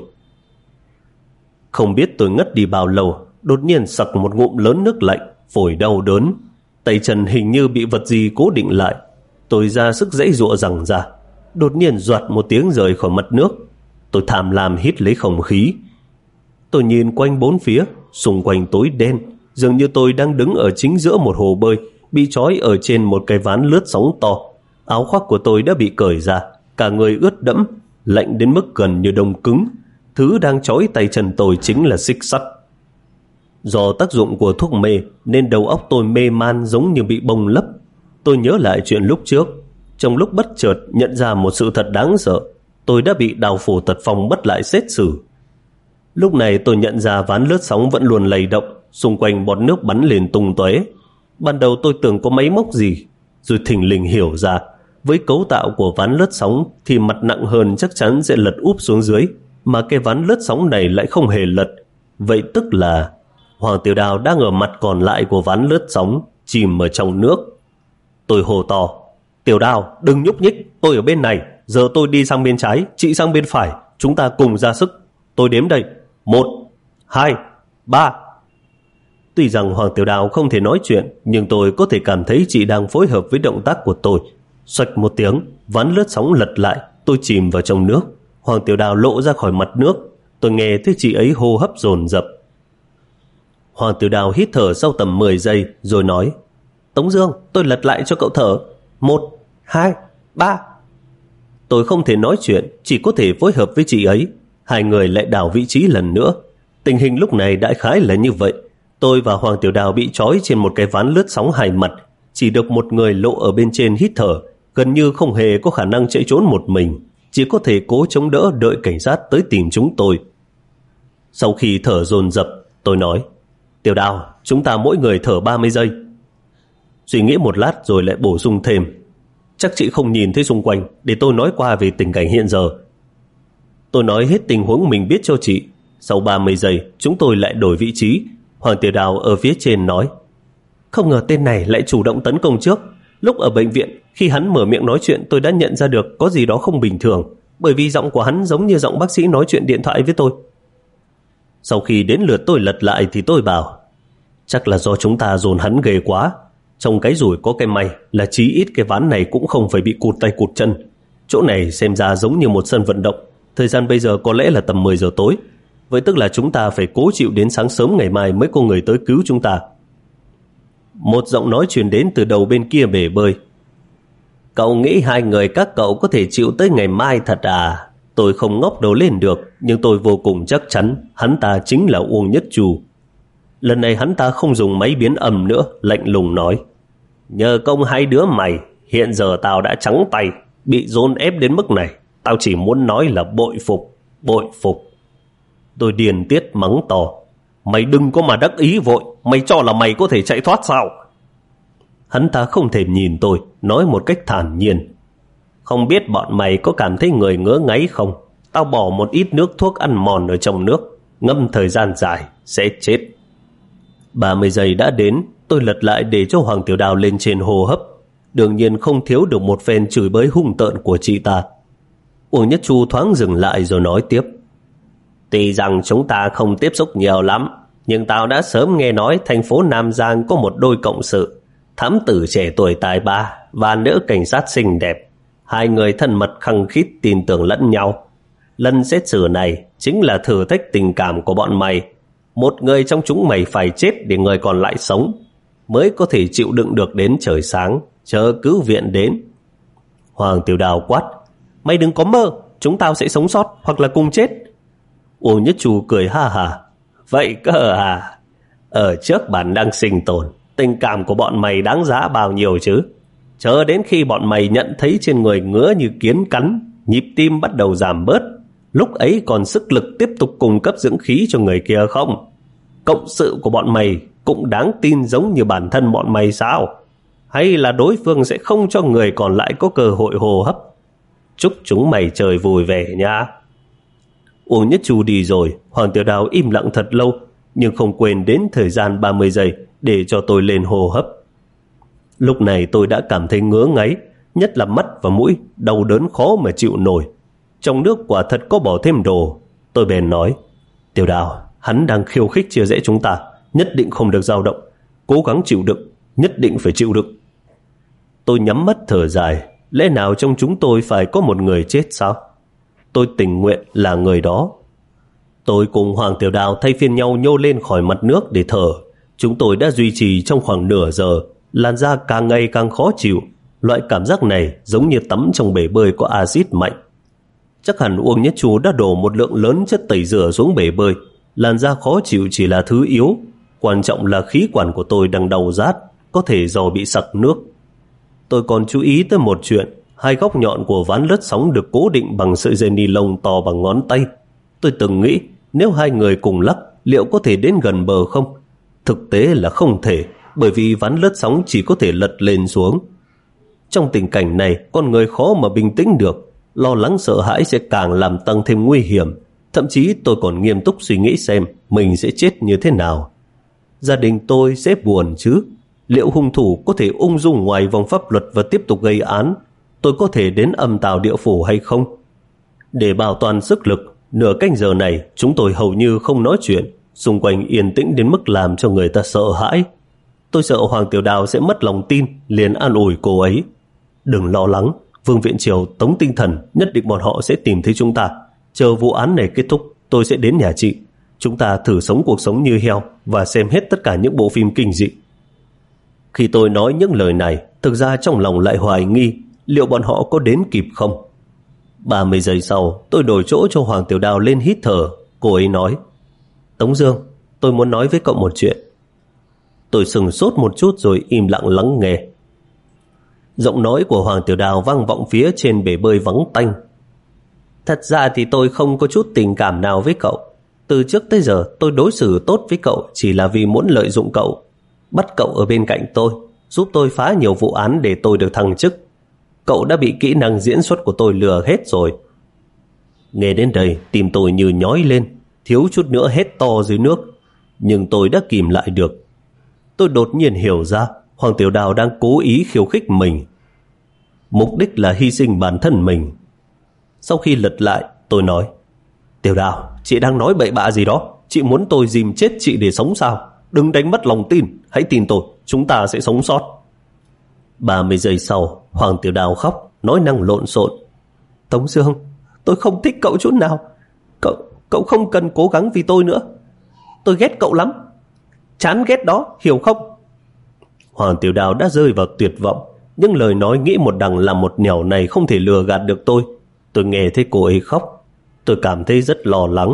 Không biết tôi ngất đi bao lâu, đột nhiên sặc một ngụm lớn nước lạnh, phổi đau đớn, tay chân hình như bị vật gì cố định lại. Tôi ra sức giãy giụa giằng ra, đột nhiên doạt một tiếng rời khỏi mặt nước. Tôi tham lam hít lấy không khí. Tôi nhìn quanh bốn phía, xung quanh tối đen, dường như tôi đang đứng ở chính giữa một hồ bơi, bị trói ở trên một cái ván lướt sóng to. Áo khoác của tôi đã bị cởi ra, cả người ướt đẫm, lạnh đến mức gần như đông cứng. Thứ đang trói tay chân tôi chính là xích sắt. Do tác dụng của thuốc mê nên đầu óc tôi mê man giống như bị bông lấp. Tôi nhớ lại chuyện lúc trước, trong lúc bất chợt nhận ra một sự thật đáng sợ. Tôi đã bị Đào Phủ Tật Phong bắt lại xét xử. Lúc này tôi nhận ra ván lướt sóng vẫn luôn lay động, xung quanh bọt nước bắn lên tung tóe. Ban đầu tôi tưởng có máy móc gì, rồi thình lình hiểu ra, với cấu tạo của ván lướt sóng thì mặt nặng hơn chắc chắn sẽ lật úp xuống dưới, mà cái ván lướt sóng này lại không hề lật. Vậy tức là Hoàng Tiểu Đào đang ở mặt còn lại của ván lướt sóng, chìm ở trong nước. Tôi hô to: Tiểu Đào, đừng nhúc nhích, tôi ở bên này, giờ tôi đi sang bên trái, chị sang bên phải, chúng ta cùng ra sức. Tôi đếm đây: một, hai, ba. Tuy rằng Hoàng Tiểu Đào không thể nói chuyện, nhưng tôi có thể cảm thấy chị đang phối hợp với động tác của tôi. Xoạch một tiếng, ván lướt sóng lật lại, tôi chìm vào trong nước. Hoàng Tiểu Đào lộ ra khỏi mặt nước, tôi nghe thấy chị ấy hô hấp dồn dập. Hoàng Tiểu Đào hít thở sau tầm mười giây rồi nói: Tống Dương, tôi lật lại cho cậu thở. Một, hai, ba. Tôi không thể nói chuyện, chỉ có thể phối hợp với chị ấy. Hai người lại đảo vị trí lần nữa. Tình hình lúc này đại khái là như vậy. Tôi và Hoàng Tiểu Đào bị trói trên một cái ván lướt sóng hai mặt, chỉ được một người lộ ở bên trên hít thở, gần như không hề có khả năng chạy trốn một mình, chỉ có thể cố chống đỡ đợi cảnh sát tới tìm chúng tôi. Sau khi thở dồn dập, tôi nói: Tiểu Đào, chúng ta mỗi người thở ba mươi giây. Suy nghĩ một lát rồi lại bổ sung thêm: Chắc chị không nhìn thấy xung quanh, để tôi nói qua về tình cảnh hiện giờ. Tôi nói hết tình huống mình biết cho chị. Sau ba mươi giây, chúng tôi lại đổi vị trí. Hoàng Tiểu Đào ở phía trên nói: Không ngờ tên này lại chủ động tấn công trước. Lúc ở bệnh viện, khi hắn mở miệng nói chuyện, tôi đã nhận ra được có gì đó không bình thường, bởi vì giọng của hắn giống như giọng bác sĩ nói chuyện điện thoại với tôi. Sau khi đến lượt tôi lật lại thì tôi bảo: Chắc là do chúng ta dồn hắn ghê quá. Trong cái rủi có cái may là chí ít cái ván này cũng không phải bị cụt tay cụt chân. Chỗ này xem ra giống như một sân vận động. Thời gian bây giờ có lẽ là tầm mười giờ tối. Vậy tức là chúng ta phải cố chịu đến sáng sớm ngày mai mới có người tới cứu chúng ta. Một giọng nói truyền đến từ đầu bên kia bể bơi: Cậu nghĩ hai người các cậu có thể chịu tới ngày mai thật à? Tôi không ngóc đầu lên được, nhưng tôi vô cùng chắc chắn hắn ta chính là Uông Nhất Trù. Lần này hắn ta không dùng máy biến âm nữa, lạnh lùng nói: Nhờ công hai đứa mày, hiện giờ tao đã trắng tay, bị dồn ép đến mức này. Tao chỉ muốn nói là bội phục, bội phục. Tôi điên tiết mắng to: Mày đừng có mà đắc ý vội, mày cho là mày có thể chạy thoát sao? Hắn ta không thèm nhìn tôi, nói một cách thản nhiên: Không biết bọn mày có cảm thấy người ngứa ngáy không? Tao bỏ một ít nước thuốc ăn mòn ở trong nước, ngâm thời gian dài sẽ chết. ba mươi giây đã đến, tôi lật lại để cho Hoàng Tiểu Đào lên trên hô hấp. Đương nhiên không thiếu được một phen chửi bới hung tợn của chị ta. Uông Nhất Chu thoáng dừng lại rồi nói tiếp: Tuy rằng chúng ta không tiếp xúc nhiều lắm, nhưng tao đã sớm nghe nói thành phố Nam Giang có một đôi cộng sự, thám tử trẻ tuổi tài ba và nữ cảnh sát xinh đẹp. Hai người thân mật khăng khít tin tưởng lẫn nhau. Lần xét xử này chính là thử thách tình cảm của bọn mày. Một người trong chúng mày phải chết để người còn lại sống, mới có thể chịu đựng được đến trời sáng, chờ cứu viện đến. Hoàng Tiểu Đào quát: Mày đừng có mơ, chúng tao sẽ sống sót hoặc là cùng chết. Uông Nhất Chu cười ha hà: Vậy cơ à? Ở trước bản năng sinh tồn, tình cảm của bọn mày đáng giá bao nhiêu chứ? Chờ đến khi bọn mày nhận thấy trên người ngứa như kiến cắn, nhịp tim bắt đầu giảm bớt, lúc ấy còn sức lực tiếp tục cung cấp dưỡng khí cho người kia không? Cộng sự của bọn mày cũng đáng tin giống như bản thân bọn mày sao? Hay là đối phương sẽ không cho người còn lại có cơ hội hô hấp? Chúc chúng mày trời vui vẻ nha. Uông Nhất Chu đi rồi, Hoàng Tiểu Đào im lặng thật lâu, nhưng không quên đến thời gian ba mươi giây để cho tôi lên hô hấp. Lúc này tôi đã cảm thấy ngứa ngáy, nhất là mắt và mũi, đau đớn khó mà chịu nổi. Trong nước quả thật có bỏ thêm đồ. Tôi bèn nói, Tiểu Đào, hắn đang khiêu khích chia rẽ chúng ta, nhất định không được dao động, cố gắng chịu đựng, nhất định phải chịu đựng. Tôi nhắm mắt thở dài, lẽ nào trong chúng tôi phải có một người chết sao? Tôi tình nguyện là người đó. Tôi cùng Hoàng Tiểu Đào thay phiên nhau nhô lên khỏi mặt nước để thở. Chúng tôi đã duy trì trong khoảng nửa giờ, làn da càng ngày càng khó chịu. Loại cảm giác này giống như tắm trong bể bơi có axit mạnh. Chắc hẳn Uông Nhất Chu đã đổ một lượng lớn chất tẩy rửa xuống bể bơi. Làn da khó chịu chỉ là thứ yếu, quan trọng là khí quản của tôi đang đau rát, có thể do bị sặc nước. Tôi còn chú ý tới một chuyện, hai góc nhọn của ván lướt sóng được cố định bằng sợi dây ni lông to bằng ngón tay. Tôi từng nghĩ nếu hai người cùng lắc, liệu có thể đến gần bờ không? Thực tế là không thể, bởi vì ván lướt sóng chỉ có thể lật lên xuống. Trong tình cảnh này, con người khó mà bình tĩnh được, lo lắng sợ hãi sẽ càng làm tăng thêm nguy hiểm. Thậm chí tôi còn nghiêm túc suy nghĩ xem mình sẽ chết như thế nào. Gia đình tôi sẽ buồn chứ? Liệu hung thủ có thể ung dung ngoài vòng pháp luật và tiếp tục gây án? Tôi có thể đến âm tào địa phủ hay không? Để bảo toàn sức lực, nửa canh giờ này chúng tôi hầu như không nói chuyện, xung quanh yên tĩnh đến mức làm cho người ta sợ hãi. Tôi sợ Hoàng Tiểu Đào sẽ mất lòng tin, liền an ủi cô ấy. Đừng lo lắng, Vương Viện Triều, Tống Tinh Thần, nhất định bọn họ sẽ tìm thấy chúng ta. Chờ vụ án này kết thúc, tôi sẽ đến nhà chị. Chúng ta thử sống cuộc sống như heo và xem hết tất cả những bộ phim kinh dị. Khi tôi nói những lời này, thực ra trong lòng lại hoài nghi liệu bọn họ có đến kịp không. ba mươi giây sau, tôi đổi chỗ cho Hoàng Tiểu Đào lên hít thở. Cô ấy nói, Tống Dương, tôi muốn nói với cậu một chuyện. Tôi sừng sốt một chút rồi im lặng lắng nghe. Giọng nói của Hoàng Tiểu Đào vang vọng phía trên bể bơi vắng tanh. Thật ra thì tôi không có chút tình cảm nào với cậu. Từ trước tới giờ tôi đối xử tốt với cậu chỉ là vì muốn lợi dụng cậu, bắt cậu ở bên cạnh tôi, giúp tôi phá nhiều vụ án để tôi được thăng chức. Cậu đã bị kỹ năng diễn xuất của tôi lừa hết rồi. Nghe đến đây, tim tôi như nhói lên, thiếu chút nữa hét to dưới nước. Nhưng tôi đã kìm lại được. Tôi đột nhiên hiểu ra Hoàng Tiểu Đào đang cố ý khiêu khích mình, mục đích là hy sinh bản thân mình. Sau khi lật lại, tôi nói, Tiểu Đào, chị đang nói bậy bạ gì đó? Chị muốn tôi dìm chết chị để sống sao? Đừng đánh mất lòng tin, hãy tin tôi, chúng ta sẽ sống sót. ba mươi giây sau, Hoàng Tiểu Đào khóc, nói năng lộn xộn. Tống Dương, tôi không thích cậu chút nào. Cậu, cậu không cần cố gắng vì tôi nữa. Tôi ghét cậu lắm. Chán ghét đó, hiểu không? Hoàng Tiểu Đào đã rơi vào tuyệt vọng. Những lời nói nghĩ một đằng làm một nẻo này không thể lừa gạt được tôi. Tôi nghe thấy cô ấy khóc, tôi cảm thấy rất lo lắng.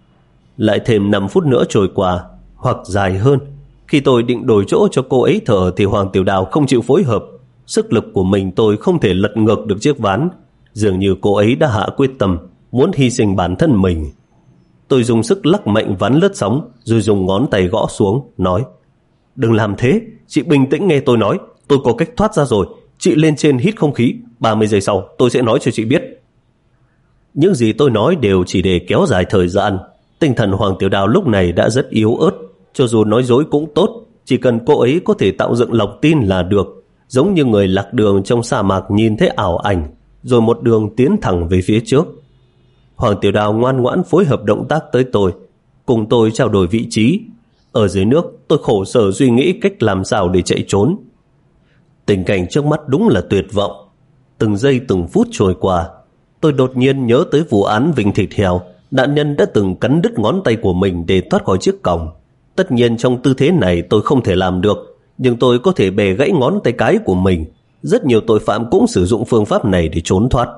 Lại thêm năm phút nữa trôi qua, hoặc dài hơn. Khi tôi định đổi chỗ cho cô ấy thở thì Hoàng Tiểu Đào không chịu phối hợp. Sức lực của mình tôi không thể lật ngược được chiếc ván. Dường như cô ấy đã hạ quyết tâm, muốn hy sinh bản thân mình. Tôi dùng sức lắc mạnh ván lướt sóng, rồi dùng ngón tay gõ xuống, nói, đừng làm thế, chị bình tĩnh nghe tôi nói. Tôi có cách thoát ra rồi. Chị lên trên hít không khí, ba mươi giây sau tôi sẽ nói cho chị biết. Những gì tôi nói đều chỉ để kéo dài thời gian. Tinh thần Hoàng Tiểu Đào lúc này đã rất yếu ớt. Cho dù nói dối cũng tốt, chỉ cần cô ấy có thể tạo dựng lòng tin là được. Giống như người lạc đường trong sa mạc nhìn thấy ảo ảnh, rồi một đường tiến thẳng về phía trước. Hoàng Tiểu Đào ngoan ngoãn phối hợp động tác tới tôi, cùng tôi trao đổi vị trí. Ở dưới nước, tôi khổ sở suy nghĩ cách làm sao để chạy trốn. Tình cảnh trước mắt đúng là tuyệt vọng. Từng giây từng phút trôi qua, tôi đột nhiên nhớ tới vụ án Vinh Thịt Heo. Nạn nhân đã từng cắn đứt ngón tay của mình để thoát khỏi chiếc còng. Tất nhiên trong tư thế này tôi không thể làm được, nhưng tôi có thể bẻ gãy ngón tay cái của mình. Rất nhiều tội phạm cũng sử dụng phương pháp này để trốn thoát.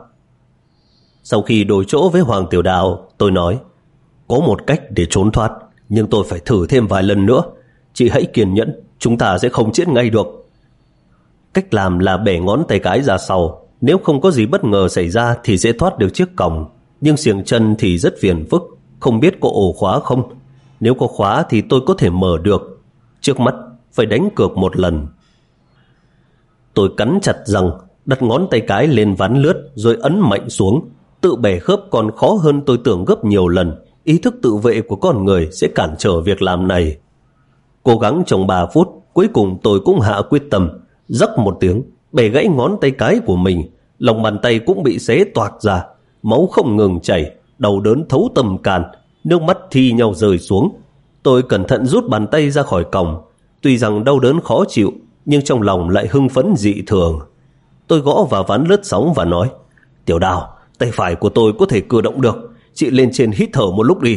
Sau khi đổi chỗ với Hoàng Tiểu Đào, tôi nói, có một cách để trốn thoát, nhưng tôi phải thử thêm vài lần nữa. Chị hãy kiên nhẫn, chúng ta sẽ không chết ngay được. Cách làm là bẻ ngón tay cái ra sau. Nếu không có gì bất ngờ xảy ra thì sẽ thoát được chiếc còng. Nhưng xiềng chân thì rất phiền phức, không biết có ổ khóa không. Nếu có khóa thì tôi có thể mở được. Trước mắt phải đánh cược một lần. Tôi cắn chặt răng, đặt ngón tay cái lên ván lướt rồi ấn mạnh xuống. Tự bẻ khớp còn khó hơn tôi tưởng gấp nhiều lần. Ý thức tự vệ của con người sẽ cản trở việc làm này. Cố gắng trong ba phút, cuối cùng tôi cũng hạ quyết tâm. Rắc một tiếng, bẻ gãy ngón tay cái của mình, lòng bàn tay cũng bị xé toạc ra, máu không ngừng chảy, đau đớn thấu tâm can, nước mắt thi nhau rơi xuống. Tôi cẩn thận rút bàn tay ra khỏi còng, tuy rằng đau đớn khó chịu, nhưng trong lòng lại hưng phấn dị thường. Tôi gõ vào ván lướt sóng và nói, Tiểu Đào, tay phải của tôi có thể cử động được, chị lên trên hít thở một lúc đi.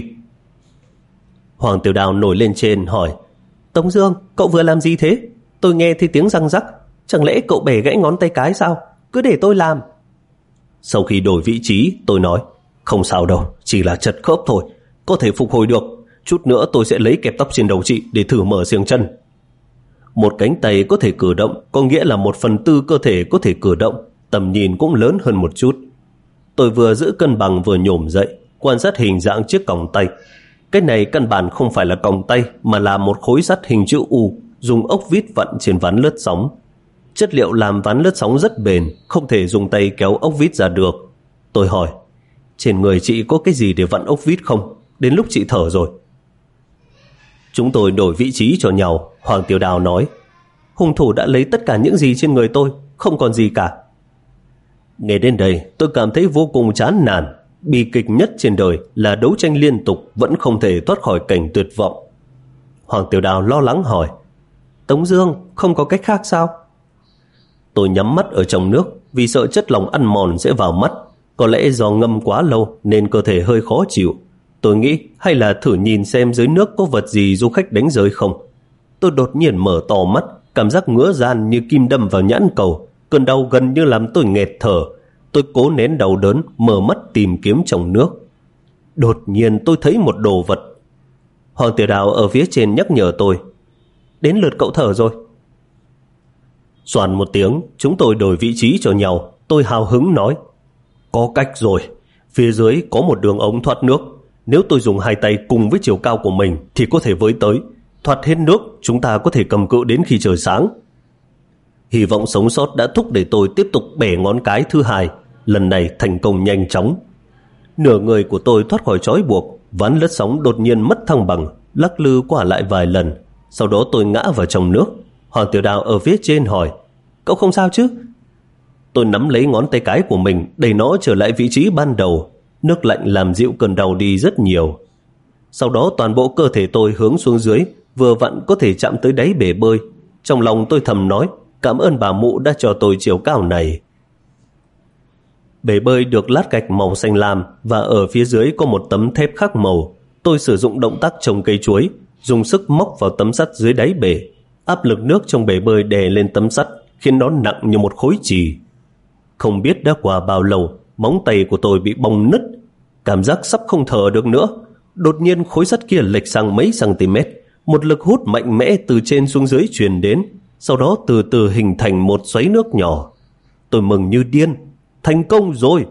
Hoàng Tiểu Đào nổi lên trên hỏi, Tống Dương, cậu vừa làm gì thế? Tôi nghe thấy tiếng răng rắc, chẳng lẽ cậu bẻ gãy ngón tay cái sao? Cứ để tôi làm. Sau khi đổi vị trí, tôi nói, không sao đâu, chỉ là chật khớp thôi, có thể phục hồi được. Chút nữa tôi sẽ lấy kẹp tóc trên đầu chị để thử mở xiềng chân. Một cánh tay có thể cử động có nghĩa là một phần tư cơ thể có thể cử động, tầm nhìn cũng lớn hơn một chút. Tôi vừa giữ cân bằng vừa nhổm dậy, quan sát hình dạng chiếc còng tay. Cái này căn bản không phải là còng tay, mà là một khối sắt hình chữ U, dùng ốc vít vặn trên ván lướt sóng. Chất liệu làm ván lướt sóng rất bền, không thể dùng tay kéo ốc vít ra được. Tôi hỏi, trên người chị có cái gì để vặn ốc vít không? Đến lúc chị thở rồi. Chúng tôi đổi vị trí cho nhau. Hoàng Tiểu Đào nói, hung thủ đã lấy tất cả những gì trên người tôi, không còn gì cả. Nghe đến đây tôi cảm thấy vô cùng chán nản. Bi kịch nhất trên đời là đấu tranh liên tục vẫn không thể thoát khỏi cảnh tuyệt vọng. Hoàng Tiểu Đào lo lắng hỏi, Tống Dương, không có cách khác sao? Tôi nhắm mắt ở trong nước vì sợ chất lỏng ăn mòn sẽ vào mắt. Có lẽ do ngâm quá lâu nên cơ thể hơi khó chịu. Tôi nghĩ hay là thử nhìn xem dưới nước có vật gì du khách đánh rơi không. Tôi đột nhiên mở to mắt, cảm giác ngứa ran như kim đâm vào nhãn cầu. Cơn đau gần như làm tôi nghẹt thở. Tôi cố nén đau đớn, mở mắt tìm kiếm trong nước. Đột nhiên tôi thấy một đồ vật. Hoàng Tiểu Đào ở phía trên nhắc nhở tôi, đến lượt cậu thở rồi. Xoàn một tiếng, chúng tôi đổi vị trí cho nhau. Tôi hào hứng nói, có cách rồi. Phía dưới có một đường ống thoát nước. Nếu tôi dùng hai tay cùng với chiều cao của mình thì có thể với tới. Thoát hết nước, chúng ta có thể cầm cự đến khi trời sáng. Hy vọng sống sót đã thúc đẩy tôi tiếp tục bẻ ngón cái thứ hai. Lần này thành công nhanh chóng. Nửa người của tôi thoát khỏi trói buộc. Ván lướt sóng đột nhiên mất thăng bằng, lắc lư qua lại vài lần. Sau đó tôi ngã vào trong nước. Hoàng Tiểu Đào ở phía trên hỏi, cậu không sao chứ? Tôi nắm lấy ngón tay cái của mình, đẩy nó trở lại vị trí ban đầu. Nước lạnh làm dịu cơn đau đi rất nhiều. Sau đó toàn bộ cơ thể tôi hướng xuống dưới, vừa vặn có thể chạm tới đáy bể bơi. Trong lòng tôi thầm nói, cảm ơn bà mụ đã cho tôi chiều cao này. Bể bơi được lát gạch màu xanh lam và ở phía dưới có một tấm thép khác màu. Tôi sử dụng động tác trồng cây chuối, dùng sức móc vào tấm sắt dưới đáy bể. Áp lực nước trong bể bơi đè lên tấm sắt, khiến nó nặng như một khối chì. Không biết đã qua bao lâu, móng tay của tôi bị bong nứt, cảm giác sắp không thở được nữa. Đột nhiên khối sắt kia lệch sang mấy cm, một lực hút mạnh mẽ từ trên xuống dưới truyền đến, sau đó từ từ hình thành một xoáy nước nhỏ. Tôi mừng như điên, thành công rồi.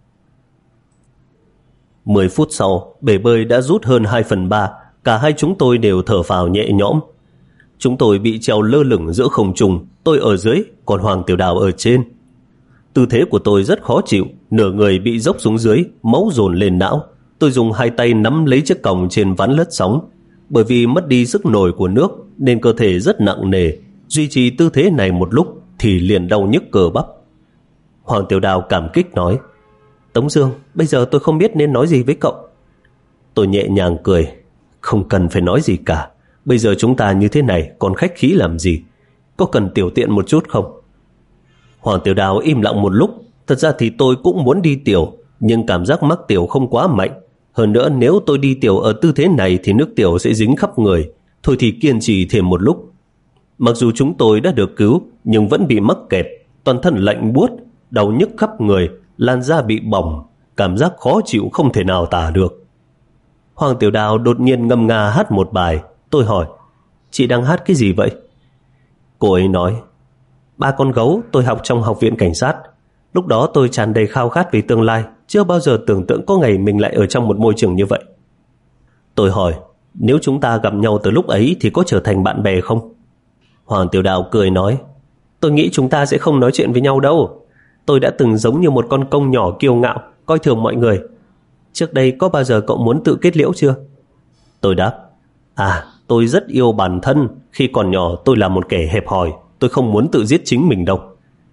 Mười phút sau, bể bơi đã rút hơn hai phần ba, cả hai chúng tôi đều thở phào nhẹ nhõm. Chúng tôi bị treo lơ lửng giữa không trung, tôi ở dưới, còn Hoàng Tiểu Đào ở trên. Tư thế của tôi rất khó chịu, nửa người bị dốc xuống dưới, máu dồn lên não. Tôi dùng hai tay nắm lấy chiếc còng trên ván lướt sóng. Bởi vì mất đi sức nổi của nước nên cơ thể rất nặng nề, duy trì tư thế này một lúc thì liền đau nhức cơ bắp. Hoàng Tiểu Đào cảm kích nói, Tống Dương, bây giờ tôi không biết nên nói gì với cậu. Tôi nhẹ nhàng cười, không cần phải nói gì cả. Bây giờ chúng ta như thế này còn khách khí làm gì? Có cần tiểu tiện một chút không? Hoàng Tiểu Đào im lặng một lúc. Thật ra thì tôi cũng muốn đi tiểu, nhưng cảm giác mắc tiểu không quá mạnh. Hơn nữa nếu tôi đi tiểu ở tư thế này thì nước tiểu sẽ dính khắp người. Thôi thì kiên trì thêm một lúc. Mặc dù chúng tôi đã được cứu nhưng vẫn bị mắc kẹt, toàn thân lạnh buốt, đau nhức khắp người, làn da bị bỏng, cảm giác khó chịu không thể nào tả được. Hoàng Tiểu Đào đột nhiên ngâm nga hát một bài. Tôi hỏi, chị đang hát cái gì vậy? Cô ấy nói, Ba con gấu tôi học trong học viện cảnh sát. Lúc đó tôi tràn đầy khao khát vì tương lai, chưa bao giờ tưởng tượng có ngày mình lại ở trong một môi trường như vậy. Tôi hỏi, nếu chúng ta gặp nhau từ lúc ấy thì có trở thành bạn bè không? Hoàng Tiểu Đào cười nói, tôi nghĩ chúng ta sẽ không nói chuyện với nhau đâu. Tôi đã từng giống như một con công nhỏ kiêu ngạo, coi thường mọi người. Trước đây có bao giờ cậu muốn tự kết liễu chưa? Tôi đáp, à, tôi rất yêu bản thân. Khi còn nhỏ tôi là một kẻ hẹp hòi, tôi không muốn tự giết chính mình đâu.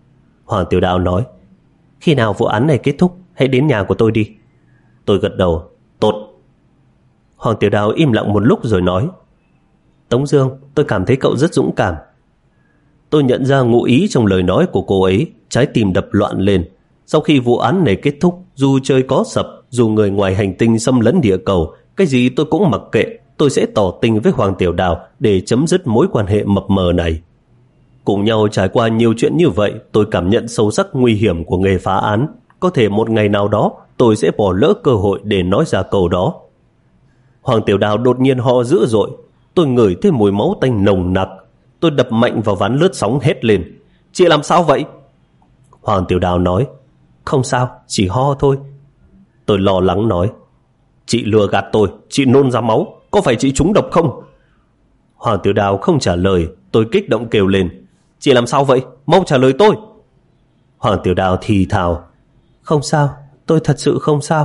Hoàng Tiểu Đào nói: Khi nào vụ án này kết thúc, hãy đến nhà của tôi đi. Tôi gật đầu: Tốt. Hoàng Tiểu Đào im lặng một lúc rồi nói: Tống Dương, tôi cảm thấy cậu rất dũng cảm. Tôi nhận ra ngụ ý trong lời nói của cô ấy, trái tim đập loạn lên. Sau khi vụ án này kết thúc, dù trời có sập, dù người ngoài hành tinh xâm lấn địa cầu, cái gì tôi cũng mặc kệ. Tôi sẽ tỏ tình với Hoàng Tiểu Đào để chấm dứt mối quan hệ mập mờ này. Cùng nhau trải qua nhiều chuyện như vậy, tôi cảm nhận sâu sắc nguy hiểm của nghề phá án. Có thể một ngày nào đó tôi sẽ bỏ lỡ cơ hội để nói ra câu đó. Hoàng Tiểu Đào đột nhiên ho dữ dội. Tôi ngửi thấy mùi máu tanh nồng nặc. Tôi đập mạnh vào ván lướt sóng hét lên: Chị làm sao vậy? Hoàng Tiểu Đào nói: Không sao, chỉ ho thôi. Tôi lo lắng nói: Chị lừa gạt tôi, chị nôn ra máu, có phải chị trúng độc không? Hoàng Tiểu Đào không trả lời. Tôi kích động kêu lên: Chị làm sao vậy? Mau trả lời tôi. Hoàng Tiểu Đào thì thào: Không sao, tôi thật sự không sao.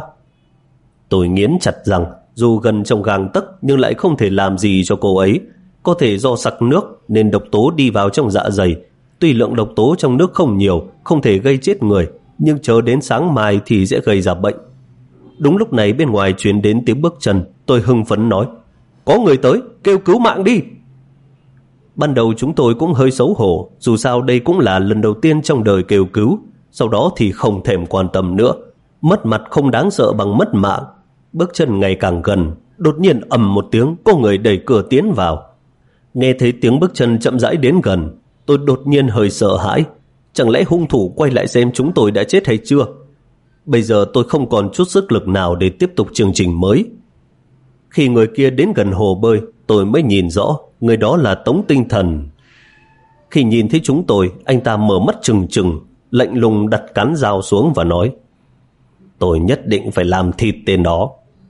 Tôi nghiến chặt răng, dù gần trong gang tấc nhưng lại không thể làm gì cho cô ấy. Có thể do sặc nước nên độc tố đi vào trong dạ dày. Tuy lượng độc tố trong nước không nhiều, không thể gây chết người, nhưng chờ đến sáng mai thì sẽ gây ra bệnh. Đúng lúc này bên ngoài truyền đến tiếng bước chân. Tôi hưng phấn nói: Có người tới, kêu cứu mạng đi. Ban đầu chúng tôi cũng hơi xấu hổ, dù sao đây cũng là lần đầu tiên trong đời kêu cứu. Sau đó thì không thèm quan tâm nữa. Mất mặt không đáng sợ bằng mất mạng. Bước chân ngày càng gần, đột nhiên ầm một tiếng, có người đẩy cửa tiến vào. Nghe thấy tiếng bước chân chậm rãi đến gần, tôi đột nhiên hơi sợ hãi. Chẳng lẽ hung thủ quay lại xem chúng tôi đã chết hay chưa? Bây giờ tôi không còn chút sức lực nào để tiếp tục chương trình mới. Khi người kia đến gần hồ bơi, tôi mới nhìn rõ người đó là Tống Tinh Thần. Khi nhìn thấy chúng tôi, anh ta mở mắt trừng trừng, lạnh lùng đặt cán dao xuống và nói: Tôi nhất định phải làm thịt tên đó.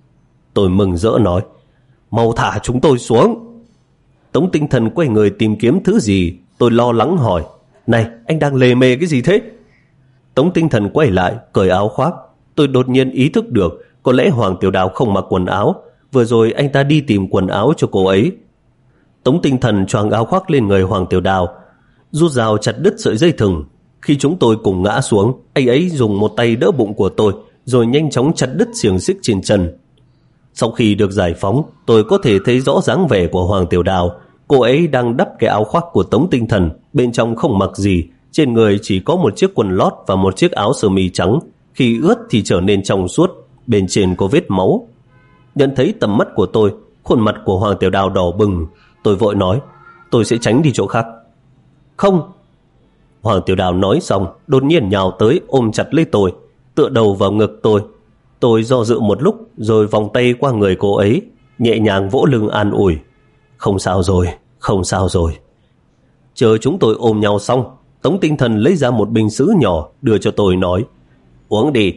Tôi mừng rỡ nói: Mau thả chúng tôi xuống. Tống Tinh Thần quay người tìm kiếm thứ gì. Tôi lo lắng hỏi: Này, anh đang lề mề cái gì thế? Tống Tinh Thần quay lại, cởi áo khoác. Tôi đột nhiên ý thức được có lẽ Hoàng Tiểu Đào không mặc quần áo. Vừa rồi anh ta đi tìm quần áo cho cô ấy. Tống Tinh Thần choàng áo khoác lên người Hoàng Tiểu Đào, rút dao chặt đứt sợi dây thừng. Khi chúng tôi cùng ngã xuống, anh ấy dùng một tay đỡ bụng của tôi, rồi nhanh chóng chặt đứt xiềng xích trên chân. Sau khi được giải phóng, tôi có thể thấy rõ dáng vẻ của Hoàng Tiểu Đào. Cô ấy đang đắp cái áo khoác của Tống Tinh Thần, bên trong không mặc gì, trên người chỉ có một chiếc quần lót và một chiếc áo sơ mi trắng. Khi ướt thì trở nên trong suốt, bên trên có vết máu. Nhận thấy tầm mắt của tôi, khuôn mặt của Hoàng Tiểu Đào đỏ bừng. Tôi vội nói: Tôi sẽ tránh đi chỗ khác. Không. Hoàng Tiểu Đào nói xong, đột nhiên nhào tới ôm chặt lấy tôi, tựa đầu vào ngực tôi. Tôi do dự một lúc rồi vòng tay qua người cô ấy, nhẹ nhàng vỗ lưng an ủi: Không sao rồi, không sao rồi. Chờ chúng tôi ôm nhau xong, Tống Tinh Thần lấy ra một bình sứ nhỏ đưa cho tôi, nói: Uống đi.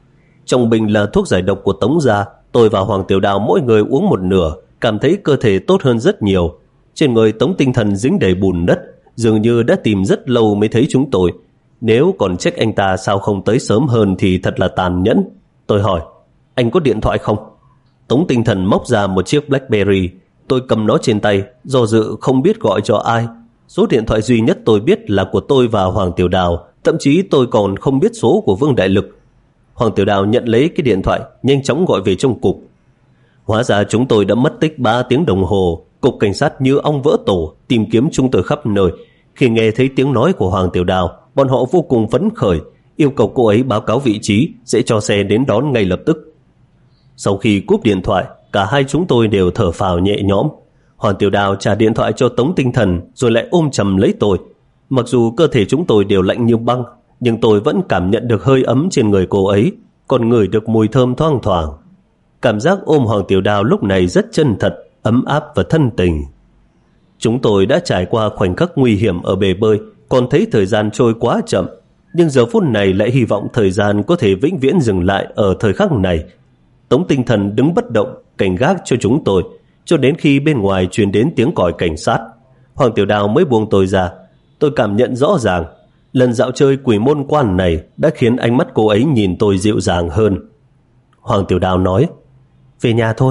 Trong bình là thuốc giải độc của Tống gia. Tôi và Hoàng Tiểu Đào mỗi người uống một nửa, cảm thấy cơ thể tốt hơn rất nhiều. Trên người Tống Tinh Thần dính đầy bùn đất, dường như đã tìm rất lâu mới thấy chúng tôi. Nếu còn trách anh ta sao không tới sớm hơn thì thật là tàn nhẫn. Tôi hỏi: Anh có điện thoại không? Tống Tinh Thần móc ra một chiếc BlackBerry. Tôi cầm nó trên tay, do dự không biết gọi cho ai. Số điện thoại duy nhất tôi biết là của tôi và Hoàng Tiểu Đào, thậm chí tôi còn không biết số của Vương Đại Lực. Hoàng Tiểu Đào nhận lấy cái điện thoại, nhanh chóng gọi về trong cục. Hóa ra chúng tôi đã mất tích ba tiếng đồng hồ. Cục cảnh sát như ong vỡ tổ, tìm kiếm chúng tôi khắp nơi. Khi nghe thấy tiếng nói của Hoàng Tiểu Đào, bọn họ vô cùng phấn khởi, yêu cầu cô ấy báo cáo vị trí, sẽ cho xe đến đón ngay lập tức. Sau khi cúp điện thoại, cả hai chúng tôi đều thở phào nhẹ nhõm. Hoàng Tiểu Đào trả điện thoại cho Tống Tinh Thần, rồi lại ôm chầm lấy tôi. Mặc dù cơ thể chúng tôi đều lạnh như băng, nhưng tôi vẫn cảm nhận được hơi ấm trên người cô ấy, còn ngửi được mùi thơm thoang thoảng. Cảm giác ôm Hoàng Tiểu Đào lúc này rất chân thật, ấm áp và thân tình. Chúng tôi đã trải qua khoảnh khắc nguy hiểm ở bể bơi, còn thấy thời gian trôi quá chậm, nhưng giờ phút này lại hy vọng thời gian có thể vĩnh viễn dừng lại ở thời khắc này. Tống Tinh Thần đứng bất động, cảnh gác cho chúng tôi, cho đến khi bên ngoài truyền đến tiếng còi cảnh sát. Hoàng Tiểu Đào mới buông tôi ra. Tôi cảm nhận rõ ràng, lần dạo chơi Quỷ Môn Quan này đã khiến ánh mắt cô ấy nhìn tôi dịu dàng hơn. Hoàng Tiểu Đào nói: Về nhà thôi.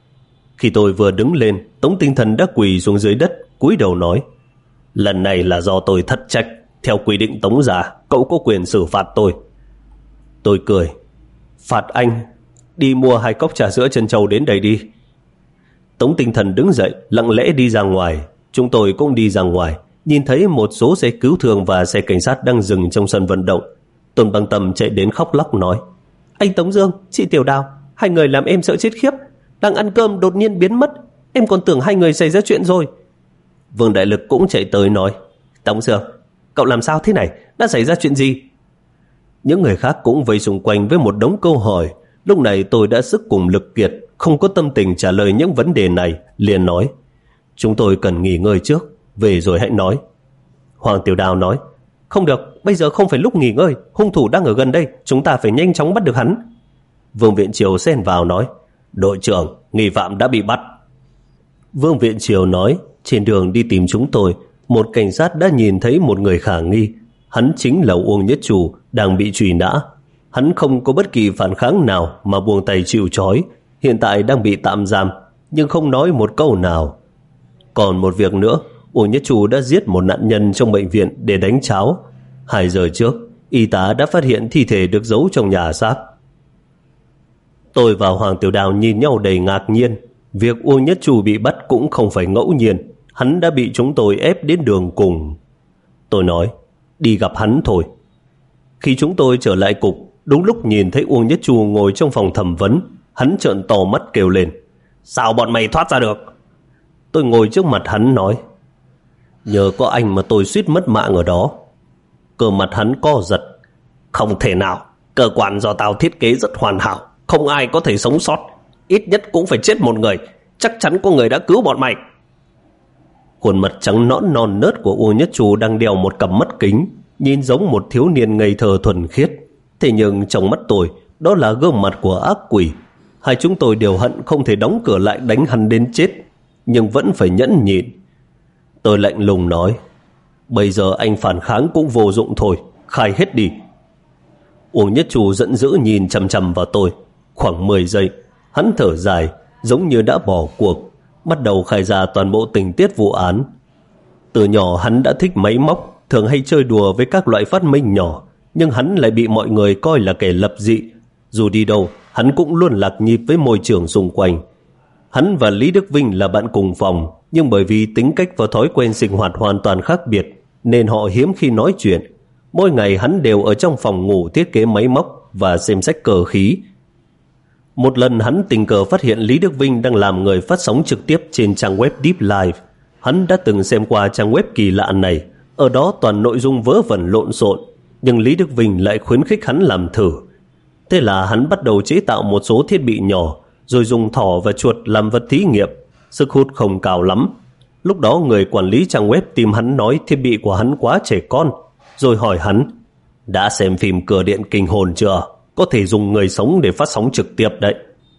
Khi tôi vừa đứng lên, Tống Tinh Thần đã quỳ xuống dưới đất, cúi đầu nói: Lần này là do tôi thất trách, theo quy định Tống gia, cậu có quyền xử phạt tôi. Tôi cười. Phạt anh? Đi mua hai cốc trà sữa trân châu đến đây đi. Tống Tinh Thần đứng dậy, lặng lẽ đi ra ngoài. Chúng tôi cũng đi ra ngoài, nhìn thấy một số xe cứu thương và xe cảnh sát đang dừng trong sân vận động. Tôn Băng Tâm chạy đến khóc lóc nói: Anh Tống Dương, chị Tiểu Đào, hai người làm em sợ chết khiếp. Đang ăn cơm đột nhiên biến mất, em còn tưởng hai người xảy ra chuyện rồi. Vương Đại Lực cũng chạy tới nói: Tống Dương, cậu làm sao thế này? Đã xảy ra chuyện gì? Những người khác cũng vây xung quanh với một đống câu hỏi. Lúc này tôi đã sức cùng lực kiệt, không có tâm tình trả lời những vấn đề này, liền nói: Chúng tôi cần nghỉ ngơi trước, về rồi hãy nói. Hoàng Tiểu Đào nói: Không được, bây giờ không phải lúc nghỉ ngơi, hung thủ đang ở gần đây, chúng ta phải nhanh chóng bắt được hắn. Vương Viện Triều xen vào nói: Đội trưởng, nghi phạm đã bị bắt. Vương Viện Triều nói: Trên đường đi tìm chúng tôi, một cảnh sát đã nhìn thấy một người khả nghi. Hắn chính là Uông Nhất Trù, đang bị truy nã. Hắn không có bất kỳ phản kháng nào mà buông tay chịu trói, hiện tại đang bị tạm giam, nhưng không nói một câu nào. Còn một việc nữa, Uông Nhất Trù đã giết một nạn nhân trong bệnh viện để đánh cháo. Hai giờ trước, y tá đã phát hiện thi thể được giấu trong nhà xác. Tôi và Hoàng Tiểu Đào nhìn nhau đầy ngạc nhiên. Việc Uông Nhất Trù bị bắt cũng không phải ngẫu nhiên, hắn đã bị chúng tôi ép đến đường cùng. Tôi nói: Đi gặp hắn thôi. Khi chúng tôi trở lại cục, đúng lúc nhìn thấy Uông Nhất Trù ngồi trong phòng thẩm vấn. Hắn trợn to mắt kêu lên: Sao bọn mày thoát ra được? Tôi ngồi trước mặt hắn nói: Nhờ có anh mà tôi suýt mất mạng ở đó. Cơ mặt hắn co giật: Không thể nào, cơ quan do tao thiết kế rất hoàn hảo, không ai có thể sống sót, ít nhất cũng phải chết một người, chắc chắn có người đã cứu bọn mày. Khuôn mặt trắng nõn non nớt của Uông Nhất Trù đang đeo một cặp mắt kính, nhìn giống một thiếu niên ngây thơ thuần khiết. Thế nhưng trong mắt tôi, đó là gương mặt của ác quỷ. Hai chúng tôi đều hận không thể đóng cửa lại đánh hắn đến chết, nhưng vẫn phải nhẫn nhịn. Tôi lạnh lùng nói: Bây giờ anh phản kháng cũng vô dụng thôi, khai hết đi. Uông Nhất Trù giận dữ nhìn chằm chằm vào tôi. Khoảng mười giây, hắn thở dài, giống như đã bỏ cuộc, bắt đầu khai ra toàn bộ tình tiết vụ án. Từ nhỏ hắn đã thích máy móc, thường hay chơi đùa với các loại phát minh nhỏ, nhưng hắn lại bị mọi người coi là kẻ lập dị. Dù đi đâu, hắn cũng luôn lạc nhịp với môi trường xung quanh. Hắn và Lý Đức Vinh là bạn cùng phòng, nhưng bởi vì tính cách và thói quen sinh hoạt hoàn toàn khác biệt, nên họ hiếm khi nói chuyện. Mỗi ngày hắn đều ở trong phòng ngủ thiết kế máy móc và xem sách cờ khí. Một lần hắn tình cờ phát hiện Lý Đức Vinh đang làm người phát sóng trực tiếp trên trang web Deep Live. Hắn đã từng xem qua trang web kỳ lạ này, ở đó toàn nội dung vớ vẩn lộn xộn, nhưng Lý Đức Vinh lại khuyến khích hắn làm thử. Thế là hắn bắt đầu chế tạo một số thiết bị nhỏ, rồi dùng thỏ và chuột làm vật thí nghiệm. Sức hút không cao lắm. Lúc đó người quản lý trang web tìm hắn nói thiết bị của hắn quá trẻ con, rồi hỏi hắn: Đã xem phim Cửa Điện Kinh Hồn chưa? Có thể dùng người sống để phát sóng trực tiếp đấy.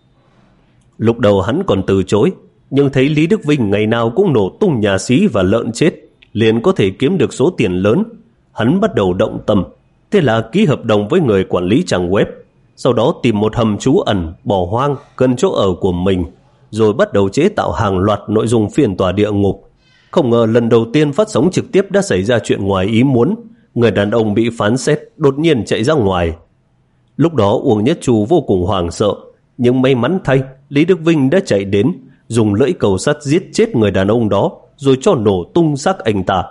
Lúc đầu hắn còn từ chối, nhưng thấy Lý Đức Vinh ngày nào cũng nổ tung nhà xí và lợn chết, liền có thể kiếm được số tiền lớn. Hắn bắt đầu động tâm, thế là ký hợp đồng với người quản lý trang web, sau đó tìm một hầm trú ẩn bỏ hoang gần chỗ ở của mình, rồi bắt đầu chế tạo hàng loạt nội dung phiên tòa địa ngục. Không ngờ lần đầu tiên phát sóng trực tiếp đã xảy ra chuyện ngoài ý muốn. Người đàn ông bị phán xét đột nhiên chạy ra ngoài. Lúc đó Uông Nhất Trù vô cùng hoảng sợ, nhưng may mắn thay, Lý Đức Vinh đã chạy đến, dùng lưỡi cầu sắt giết chết người đàn ông đó, rồi cho nổ tung xác anh ta.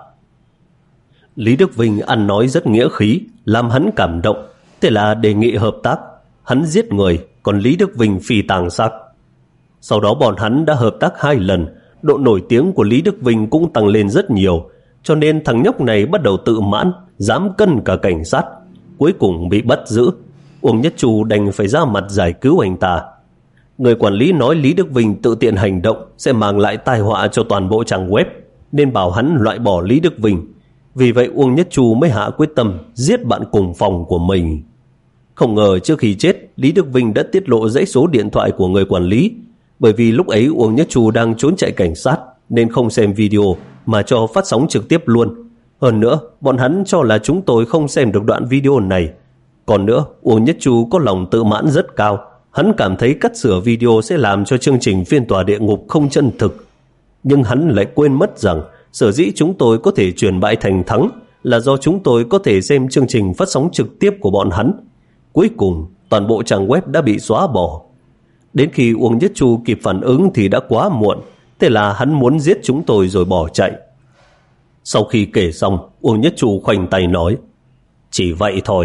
Lý Đức Vinh ăn nói rất nghĩa khí, làm hắn cảm động, thế là đề nghị hợp tác. Hắn giết người, còn Lý Đức Vinh phi tàng xác. Sau đó bọn hắn đã hợp tác hai lần, độ nổi tiếng của Lý Đức Vinh cũng tăng lên rất nhiều, cho nên thằng nhóc này bắt đầu tự mãn, dám cân cả cảnh sát, cuối cùng bị bắt giữ. Uông Nhất Trù đành phải ra mặt giải cứu anh ta. Người quản lý nói Lý Đức Vinh tự tiện hành động sẽ mang lại tai họa cho toàn bộ trang web, nên bảo hắn loại bỏ Lý Đức Vinh. Vì vậy Uông Nhất Trù mới hạ quyết tâm giết bạn cùng phòng của mình. Không ngờ trước khi chết, Lý Đức Vinh đã tiết lộ dãy số điện thoại của người quản lý. Bởi vì lúc ấy Uông Nhất Trù đang trốn chạy cảnh sát, nên không xem video mà cho phát sóng trực tiếp luôn. Hơn nữa, bọn hắn cho là chúng tôi không xem được đoạn video này. Còn nữa, Uông Nhất Trù có lòng tự mãn rất cao. Hắn cảm thấy cắt sửa video sẽ làm cho chương trình phiên tòa địa ngục không chân thực. Nhưng hắn lại quên mất rằng sở dĩ chúng tôi có thể chuyển bại thành thắng là do chúng tôi có thể xem chương trình phát sóng trực tiếp của bọn hắn. Cuối cùng, toàn bộ trang web đã bị xóa bỏ. Đến khi Uông Nhất Chu kịp phản ứng thì đã quá muộn, thế là hắn muốn giết chúng tôi rồi bỏ chạy. Sau khi kể xong, Uông Nhất Chu khoanh tay nói, chỉ vậy thôi.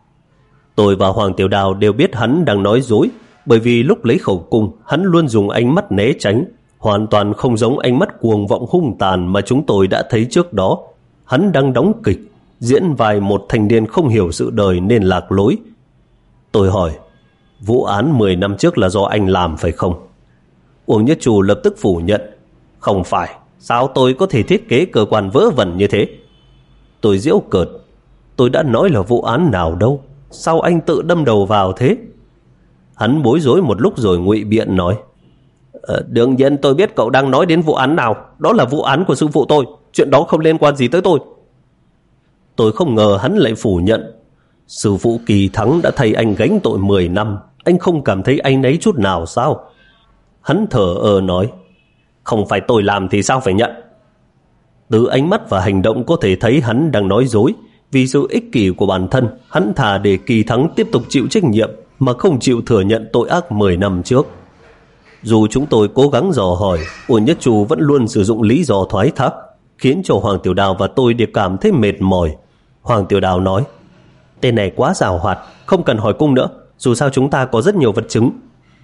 Tôi và Hoàng Tiểu Đào đều biết hắn đang nói dối, bởi vì lúc lấy khẩu cung, hắn luôn dùng ánh mắt né tránh, hoàn toàn không giống ánh mắt cuồng vọng hung tàn mà chúng tôi đã thấy trước đó. Hắn đang đóng kịch, diễn vai một thanh niên không hiểu sự đời nên lạc lối. Tôi hỏi, vụ án mười năm trước là do anh làm phải không? Uông Nhất Chu lập tức phủ nhận, không phải, sao tôi có thể thiết kế cơ quan vớ vẩn như thế? Tôi giễu cợt, tôi đã nói là vụ án nào đâu, sao anh tự đâm đầu vào thế? Hắn bối rối một lúc rồi ngụy biện nói, ờ, đương nhiên tôi biết cậu đang nói đến vụ án nào, đó là vụ án của sư phụ tôi, chuyện đó không liên quan gì tới tôi. Tôi không ngờ hắn lại phủ nhận. Sư phụ Kỳ Thắng đã thay anh gánh tội mười năm, anh không cảm thấy áy náy chút nào sao? Hắn thở ơ nói, không phải tôi làm thì sao phải nhận? Từ ánh mắt và hành động có thể thấy hắn đang nói dối. Vì sự ích kỷ của bản thân, hắn thà để Kỳ Thắng tiếp tục chịu trách nhiệm mà không chịu thừa nhận tội ác mười năm trước. Dù chúng tôi cố gắng dò hỏi, Uông Nhất Chu vẫn luôn sử dụng lý do thoái thác, khiến cho Hoàng Tiểu Đào và tôi đều cảm thấy mệt mỏi. Hoàng Tiểu Đào nói, tên này quá giàu hoạt, không cần hỏi cung nữa, dù sao chúng ta có rất nhiều vật chứng.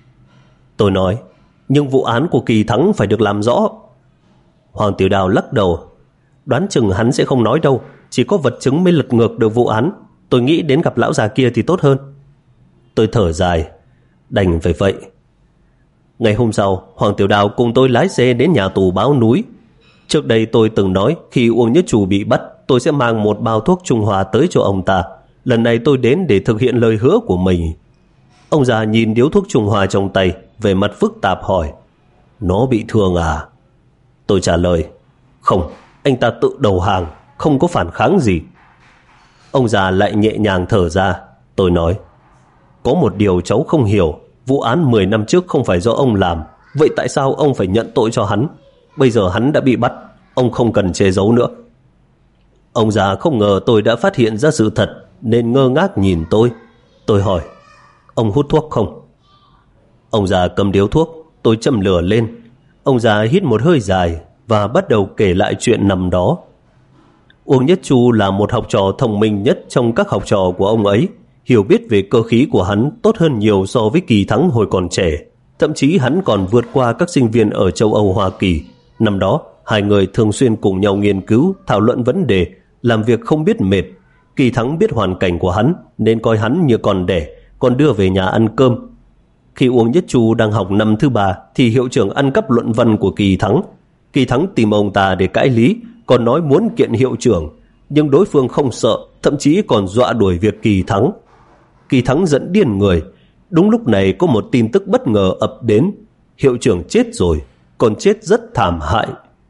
Tôi nói, nhưng vụ án của Kỳ Thắng phải được làm rõ. Hoàng Tiểu Đào lắc đầu, đoán chừng hắn sẽ không nói đâu, chỉ có vật chứng mới lật ngược được vụ án. Tôi nghĩ đến gặp lão già kia thì tốt hơn. Tôi thở dài, đành phải vậy. Ngày hôm sau, Hoàng Tiểu Đào cùng tôi lái xe đến nhà tù Báo Núi. Trước đây tôi từng nói khi Uông Nhất Chu bị bắt, tôi sẽ mang một bao thuốc Trung Hoa tới cho ông ta. Lần này tôi đến để thực hiện lời hứa của mình. Ông già nhìn điếu thuốc Trung Hoa trong tay, về mặt phức tạp hỏi, nó bị thương à? Tôi trả lời, không, anh ta tự đầu hàng, không có phản kháng gì. Ông già lại nhẹ nhàng thở ra. Tôi nói, có một điều cháu không hiểu, vụ án mười năm trước không phải do ông làm, vậy tại sao ông phải nhận tội cho hắn? Bây giờ hắn đã bị bắt, ông không cần che giấu nữa. Ông già không ngờ tôi đã phát hiện ra sự thật nên ngơ ngác nhìn tôi. Tôi hỏi, ông hút thuốc không? Ông già cầm điếu thuốc. Tôi châm lửa lên. Ông già hít một hơi dài và bắt đầu kể lại chuyện năm đó. Uông Nhất Chu là một học trò thông minh nhất trong các học trò của ông ấy. Hiểu biết về cơ khí của hắn tốt hơn nhiều so với Kỳ Thắng hồi còn trẻ. Thậm chí hắn còn vượt qua các sinh viên ở châu Âu, Hoa Kỳ. Năm đó, hai người thường xuyên cùng nhau nghiên cứu, thảo luận vấn đề, làm việc không biết mệt. Kỳ Thắng biết hoàn cảnh của hắn nên coi hắn như con đẻ, còn đưa về nhà ăn cơm. Khi Uông Nhất Chu đang học năm thứ ba thì hiệu trưởng ăn cắp luận văn của Kỳ Thắng. Kỳ Thắng tìm ông ta để cãi lý, còn nói muốn kiện hiệu trưởng, nhưng đối phương không sợ, thậm chí còn dọa đuổi việc Kỳ Thắng. Kỳ Thắng giận điên người. Đúng lúc này có một tin tức bất ngờ ập đến, hiệu trưởng chết rồi, còn chết rất thảm hại.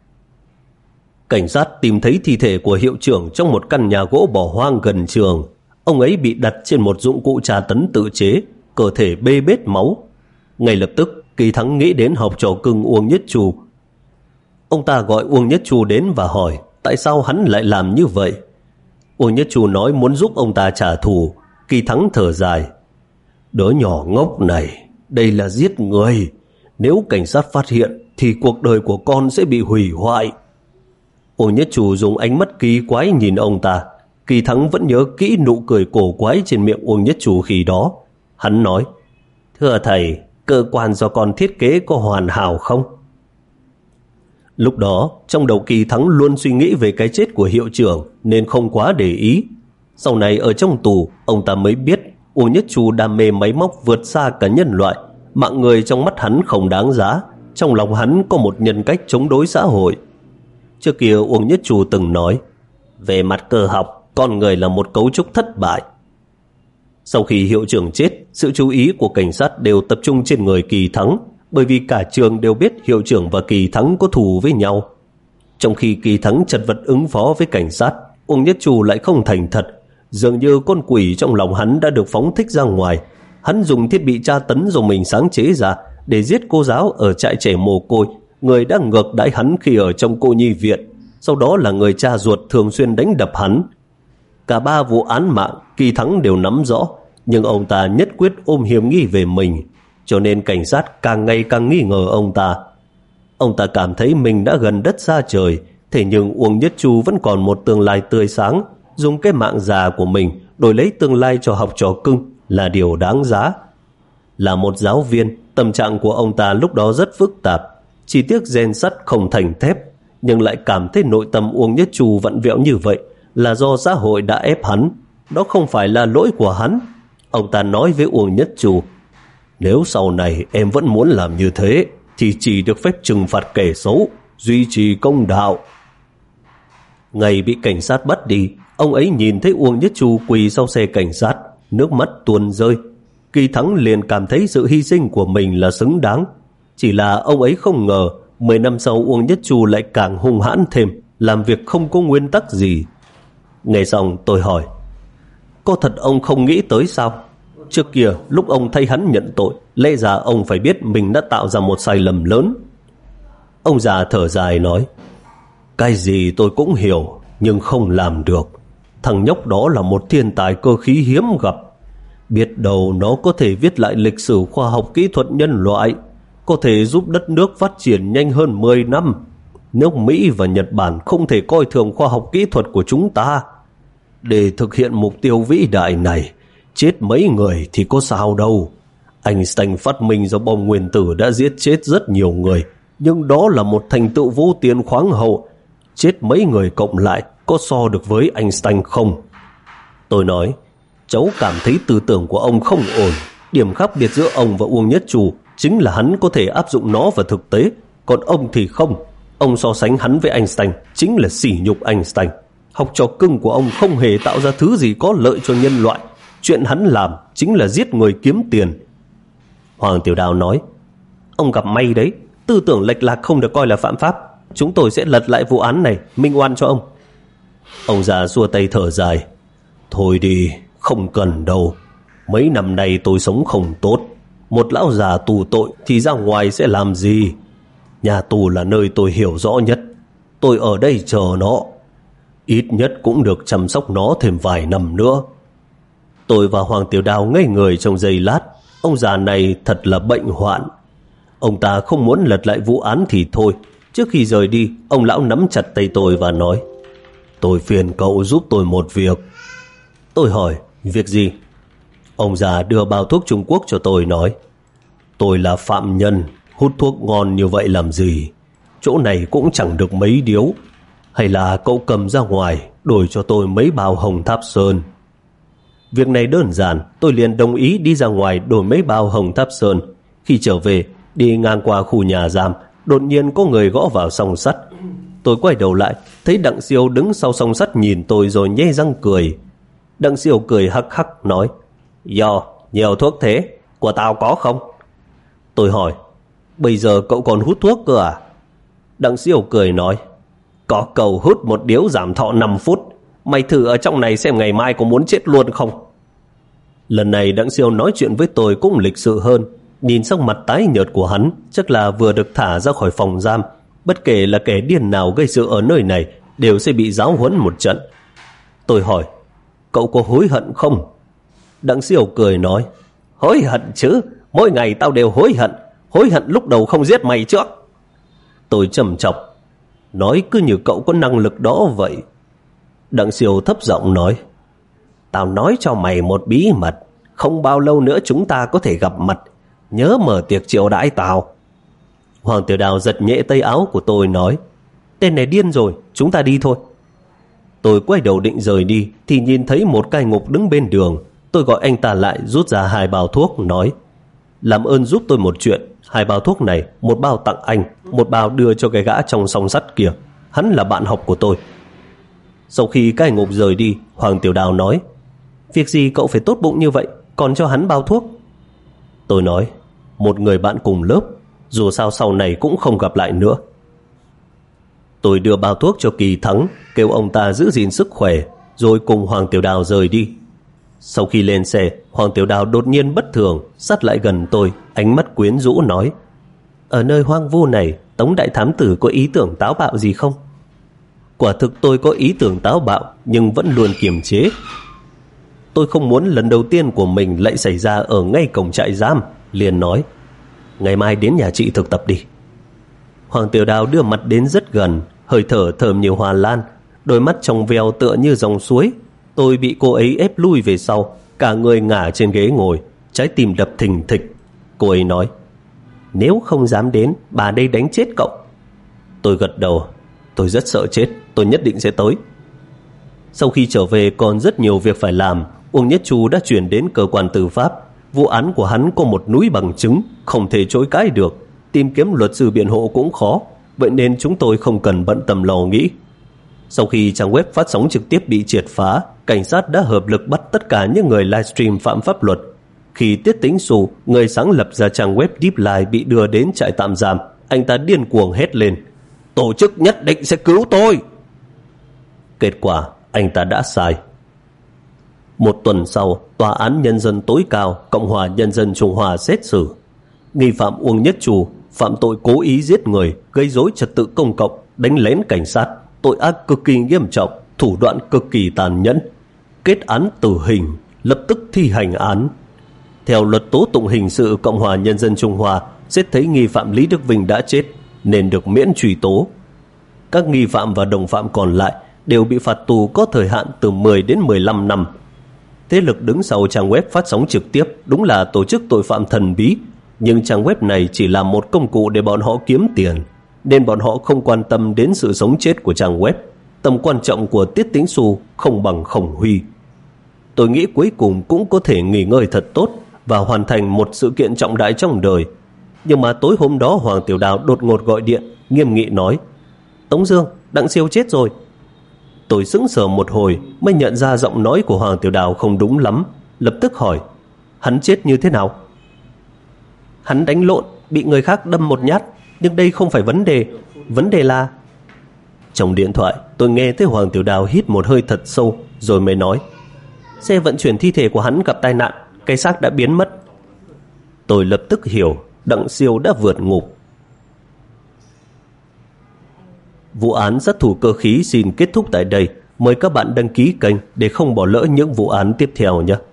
Cảnh sát tìm thấy thi thể của hiệu trưởng trong một căn nhà gỗ bỏ hoang gần trường. Ông ấy bị đặt trên một dụng cụ tra tấn tự chế, cơ thể bê bết máu. Ngay lập tức, Kỳ Thắng nghĩ đến học trò cưng Uông Nhất Chu. Ông ta gọi Uông Nhất Chu đến và hỏi tại sao hắn lại làm như vậy. Uông Nhất Chu nói muốn giúp ông ta trả thù. Kỳ Thắng thở dài, đứa nhỏ ngốc này, đây là giết người. Nếu cảnh sát phát hiện thì cuộc đời của con sẽ bị hủy hoại. Uông Nhất Chu dùng ánh mắt kỳ quái nhìn ông ta. Kỳ Thắng vẫn nhớ kỹ nụ cười cổ quái trên miệng Uông Nhất Chu khi đó. Hắn nói, thưa thầy, cơ quan do con thiết kế có hoàn hảo không? Lúc đó, trong đầu Kỳ Thắng luôn suy nghĩ về cái chết của hiệu trưởng nên không quá để ý. Sau này ở trong tù, ông ta mới biết Uông Nhất Chu đam mê máy móc vượt xa cả nhân loại. Mạng người trong mắt hắn không đáng giá. Trong lòng hắn có một nhân cách chống đối xã hội. Trước kia Uông Nhất Chu từng nói, về mặt cơ học, con người là một cấu trúc thất bại. Sau khi hiệu trưởng chết, sự chú ý của cảnh sát đều tập trung trên người Kỳ Thắng, bởi vì cả trường đều biết hiệu trưởng và Kỳ Thắng có thù với nhau. Trong khi Kỳ Thắng chật vật ứng phó với cảnh sát, Uông Nhất Chu lại không thành thật. Dường như con quỷ trong lòng hắn đã được phóng thích ra ngoài. Hắn dùng thiết bị tra tấn do mình sáng chế ra để giết cô giáo ở trại trẻ mồ côi, người đã ngược đãi hắn khi ở trong cô nhi viện. sau đó là người cha ruột thường xuyên đánh đập hắn. Cả ba vụ án mạng Kỳ Thắng đều nắm rõ, nhưng ông ta nhất quyết ôm hiểm nghi về mình, cho nên cảnh sát càng ngày càng nghi ngờ ông ta. Ông ta cảm thấy mình đã gần đất xa trời, thế nhưng Uông Nhất Chu vẫn còn một tương lai tươi sáng, dùng cái mạng già của mình đổi lấy tương lai cho học trò cưng là điều đáng giá. Là một giáo viên, tâm trạng của ông ta lúc đó rất phức tạp, chỉ tiếc rèn sắt không thành thép, nhưng lại cảm thấy nội tâm Uông Nhất Chu vặn vẹo như vậy là do xã hội đã ép hắn, đó không phải là lỗi của hắn. Ông ta nói với Uông Nhất Chu, nếu sau này em vẫn muốn làm như thế thì chỉ được phép trừng phạt kẻ xấu, duy trì công đạo. Ngày bị cảnh sát bắt đi, ông ấy nhìn thấy Uông Nhất Chu quỳ sau xe cảnh sát, nước mắt tuôn rơi. Kỳ Thắng liền cảm thấy sự hy sinh của mình là xứng đáng. Chỉ là ông ấy không ngờ mười năm sau Uông Nhất Chu lại càng hung hãn thêm, làm việc không có nguyên tắc gì. Nghe xong tôi hỏi, có thật ông không nghĩ tới sao? Trước kia lúc ông thấy hắn nhận tội, lẽ ra ông phải biết mình đã tạo ra một sai lầm lớn. Ông già thở dài nói, cái gì tôi cũng hiểu, nhưng không làm được. Thằng nhóc đó là một thiên tài cơ khí hiếm gặp. Biết đâu nó có thể viết lại lịch sử khoa học kỹ thuật nhân loại, có thể giúp đất nước phát triển nhanh hơn mười năm. Nước Mỹ và Nhật Bản không thể coi thường khoa học kỹ thuật của chúng ta. Để thực hiện mục tiêu vĩ đại này, chết mấy người thì có sao đâu. Einstein phát minh ra bom nguyên tử đã giết chết rất nhiều người, nhưng đó là một thành tựu vô tiền khoáng hậu. Chết mấy người cộng lại có so được với Einstein không? Tôi nói, cháu cảm thấy tư tưởng của ông không ổn. Điểm khác biệt giữa ông và Uông Nhất Chu chính là hắn có thể áp dụng nó vào thực tế, còn ông thì không. Ông so sánh hắn với Einstein chính là sỉ nhục Einstein. Học trò cưng của ông không hề tạo ra thứ gì có lợi cho nhân loại. Chuyện hắn làm chính là giết người kiếm tiền. Hoàng Tiểu Đào nói, ông gặp may đấy, tư tưởng lệch lạc không được coi là phạm pháp. Chúng tôi sẽ lật lại vụ án này, minh oan cho ông. Ông già xua tay thở dài, thôi đi, không cần đâu. Mấy năm nay tôi sống không tốt, một lão già tù tội thì ra ngoài sẽ làm gì? Nhà tù là nơi tôi hiểu rõ nhất. Tôi ở đây chờ nó, ít nhất cũng được chăm sóc nó thêm vài năm nữa. Tôi và Hoàng Tiểu Đào ngây người trong giây lát. Ông già này thật là bệnh hoạn. Ông ta không muốn lật lại vụ án thì thôi. Trước khi rời đi, ông lão nắm chặt tay tôi và nói, tôi phiền cậu giúp tôi một việc. Tôi hỏi, việc gì? Ông già đưa bao thuốc Trung Quốc cho tôi, nói, tôi là phạm nhân, hút thuốc ngon như vậy làm gì? Chỗ này cũng chẳng được mấy điếu. Hay là cậu cầm ra ngoài đổi cho tôi mấy bao Hồng Tháp Sơn? Việc này đơn giản, tôi liền đồng ý đi ra ngoài đổi mấy bao Hồng Tháp Sơn. Khi trở về, đi ngang qua khu nhà giam, đột nhiên có người gõ vào song sắt. Tôi quay đầu lại, thấy Đặng Siêu đứng sau song sắt nhìn tôi rồi nhe răng cười. Đặng Siêu cười hắc hắc nói, do nhiều thuốc thế, của tao có không? Tôi hỏi, bây giờ cậu còn hút thuốc cơ à? Đặng Siêu cười nói, có cầu hút một điếu giảm thọ năm phút. Mày thử ở trong này xem ngày mai có muốn chết luôn không? Lần này Đặng Siêu nói chuyện với tôi cũng lịch sự hơn. Nhìn sắc mặt tái nhợt của hắn, chắc là vừa được thả ra khỏi phòng giam. Bất kể là kẻ điên nào gây sự ở nơi này đều sẽ bị giáo huấn một trận. Tôi hỏi, cậu có hối hận không? Đặng Siêu cười nói, hối hận chứ, mỗi ngày tao đều hối hận. Hối hận lúc đầu không giết mày trước. Tôi trầm trọng, nói cứ như cậu có năng lực đó vậy. Đặng Siêu thấp giọng nói, tao nói cho mày một bí mật, không bao lâu nữa chúng ta có thể gặp mặt. Nhớ mở tiệc chiêu đãi tao. Hoàng Tiểu Đào giật nhẹ tay áo của tôi nói, tên này điên rồi, chúng ta đi thôi. Tôi quay đầu định rời đi thì nhìn thấy một cai ngục đứng bên đường. Tôi gọi anh ta lại, rút ra hai bao thuốc, nói, làm ơn giúp tôi một chuyện. Hai bao thuốc này, một bao tặng anh, một bao đưa cho cái gã trong song sắt kia. Hắn là bạn học của tôi. Sau khi cai ngục rời đi, Hoàng Tiểu Đào nói, việc gì cậu phải tốt bụng như vậy, còn cho hắn bao thuốc? Tôi nói, một người bạn cùng lớp, dù sao sau này cũng không gặp lại nữa. Tôi đưa bao thuốc cho Kỳ Thắng, kêu ông ta giữ gìn sức khỏe, rồi cùng Hoàng Tiểu Đào rời đi. Sau khi lên xe, Hoàng Tiểu Đào đột nhiên bất thường, sát lại gần tôi, ánh mắt quyến rũ nói, ở nơi hoang vu này, Tống đại thám tử có ý tưởng táo bạo gì không? Quả thực tôi có ý tưởng táo bạo, nhưng vẫn luôn kiềm chế. Tôi không muốn lần đầu tiên của mình lại xảy ra ở ngay cổng trại giam, liền nói: ngày mai đến nhà chị thực tập đi. Hoàng Tiểu Đào đưa mặt đến rất gần, hơi thở thơm như hoa lan, đôi mắt trong veo tựa như dòng suối. Tôi bị cô ấy ép lui về sau, cả người ngả trên ghế ngồi, trái tim đập thình thịch. Cô ấy nói: nếu không dám đến, bà đây đánh chết cậu. Tôi gật đầu: tôi rất sợ chết, tôi nhất định sẽ tới. Sau khi trở về còn rất nhiều việc phải làm. Uông Nhất Chu đã chuyển đến cơ quan tư pháp. Vụ án của hắn có một núi bằng chứng, không thể chối cãi được. Tìm kiếm luật sư biện hộ cũng khó, vậy nên chúng tôi không cần bận tâm lo nghĩ. Sau khi trang web phát sóng trực tiếp bị triệt phá, cảnh sát đã hợp lực bắt tất cả những người livestream phạm pháp luật. Khi Tiết Tĩnh Xu, người sáng lập ra trang web Deep Live, bị đưa đến trại tạm giam, anh ta điên cuồng hét lên: tổ chức nhất định sẽ cứu tôi. Kết quả anh ta đã sai. Một tuần sau, Tòa án Nhân dân tối cao Cộng hòa Nhân dân Trung Hoa xét xử. Nghi phạm Uông Nhất Chu phạm tội cố ý giết người, gây rối trật tự công cộng, đánh lén cảnh sát, tội ác cực kỳ nghiêm trọng, thủ đoạn cực kỳ tàn nhẫn. Kết án tử hình, lập tức thi hành án. Theo luật tố tụng hình sự Cộng hòa Nhân dân Trung Hoa, xét thấy nghi phạm Lý Đức Vinh đã chết nên được miễn truy tố. Các nghi phạm và đồng phạm còn lại đều bị phạt tù có thời hạn từ mười đến mười lăm năm. Thế lực đứng sau trang web phát sóng trực tiếp đúng là tổ chức tội phạm thần bí, nhưng trang web này chỉ là một công cụ để bọn họ kiếm tiền, nên bọn họ không quan tâm đến sự sống chết của trang web. Tầm quan trọng của Tiết Tĩnh Xu không bằng Khổng Huy. Tôi nghĩ cuối cùng cũng có thể nghỉ ngơi thật tốt và hoàn thành một sự kiện trọng đại trong đời. Nhưng mà tối hôm đó Hoàng Tiểu Đào đột ngột gọi điện, nghiêm nghị nói: Tống Dương, Đặng Siêu chết rồi. Tôi sững sờ một hồi mới nhận ra giọng nói của Hoàng Tiểu Đào không đúng lắm, lập tức hỏi: hắn chết như thế nào? Hắn đánh lộn, bị người khác đâm một nhát, nhưng đây không phải vấn đề. Vấn đề là... Trong điện thoại tôi nghe thấy Hoàng Tiểu Đào hít một hơi thật sâu, rồi mới nói: xe vận chuyển thi thể của hắn gặp tai nạn, cái xác đã biến mất. Tôi lập tức hiểu Đặng Siêu đã vượt ngục. Vụ án sát thủ cơ khí xin kết thúc tại đây. Mời các bạn đăng ký kênh để không bỏ lỡ những vụ án tiếp theo nhé.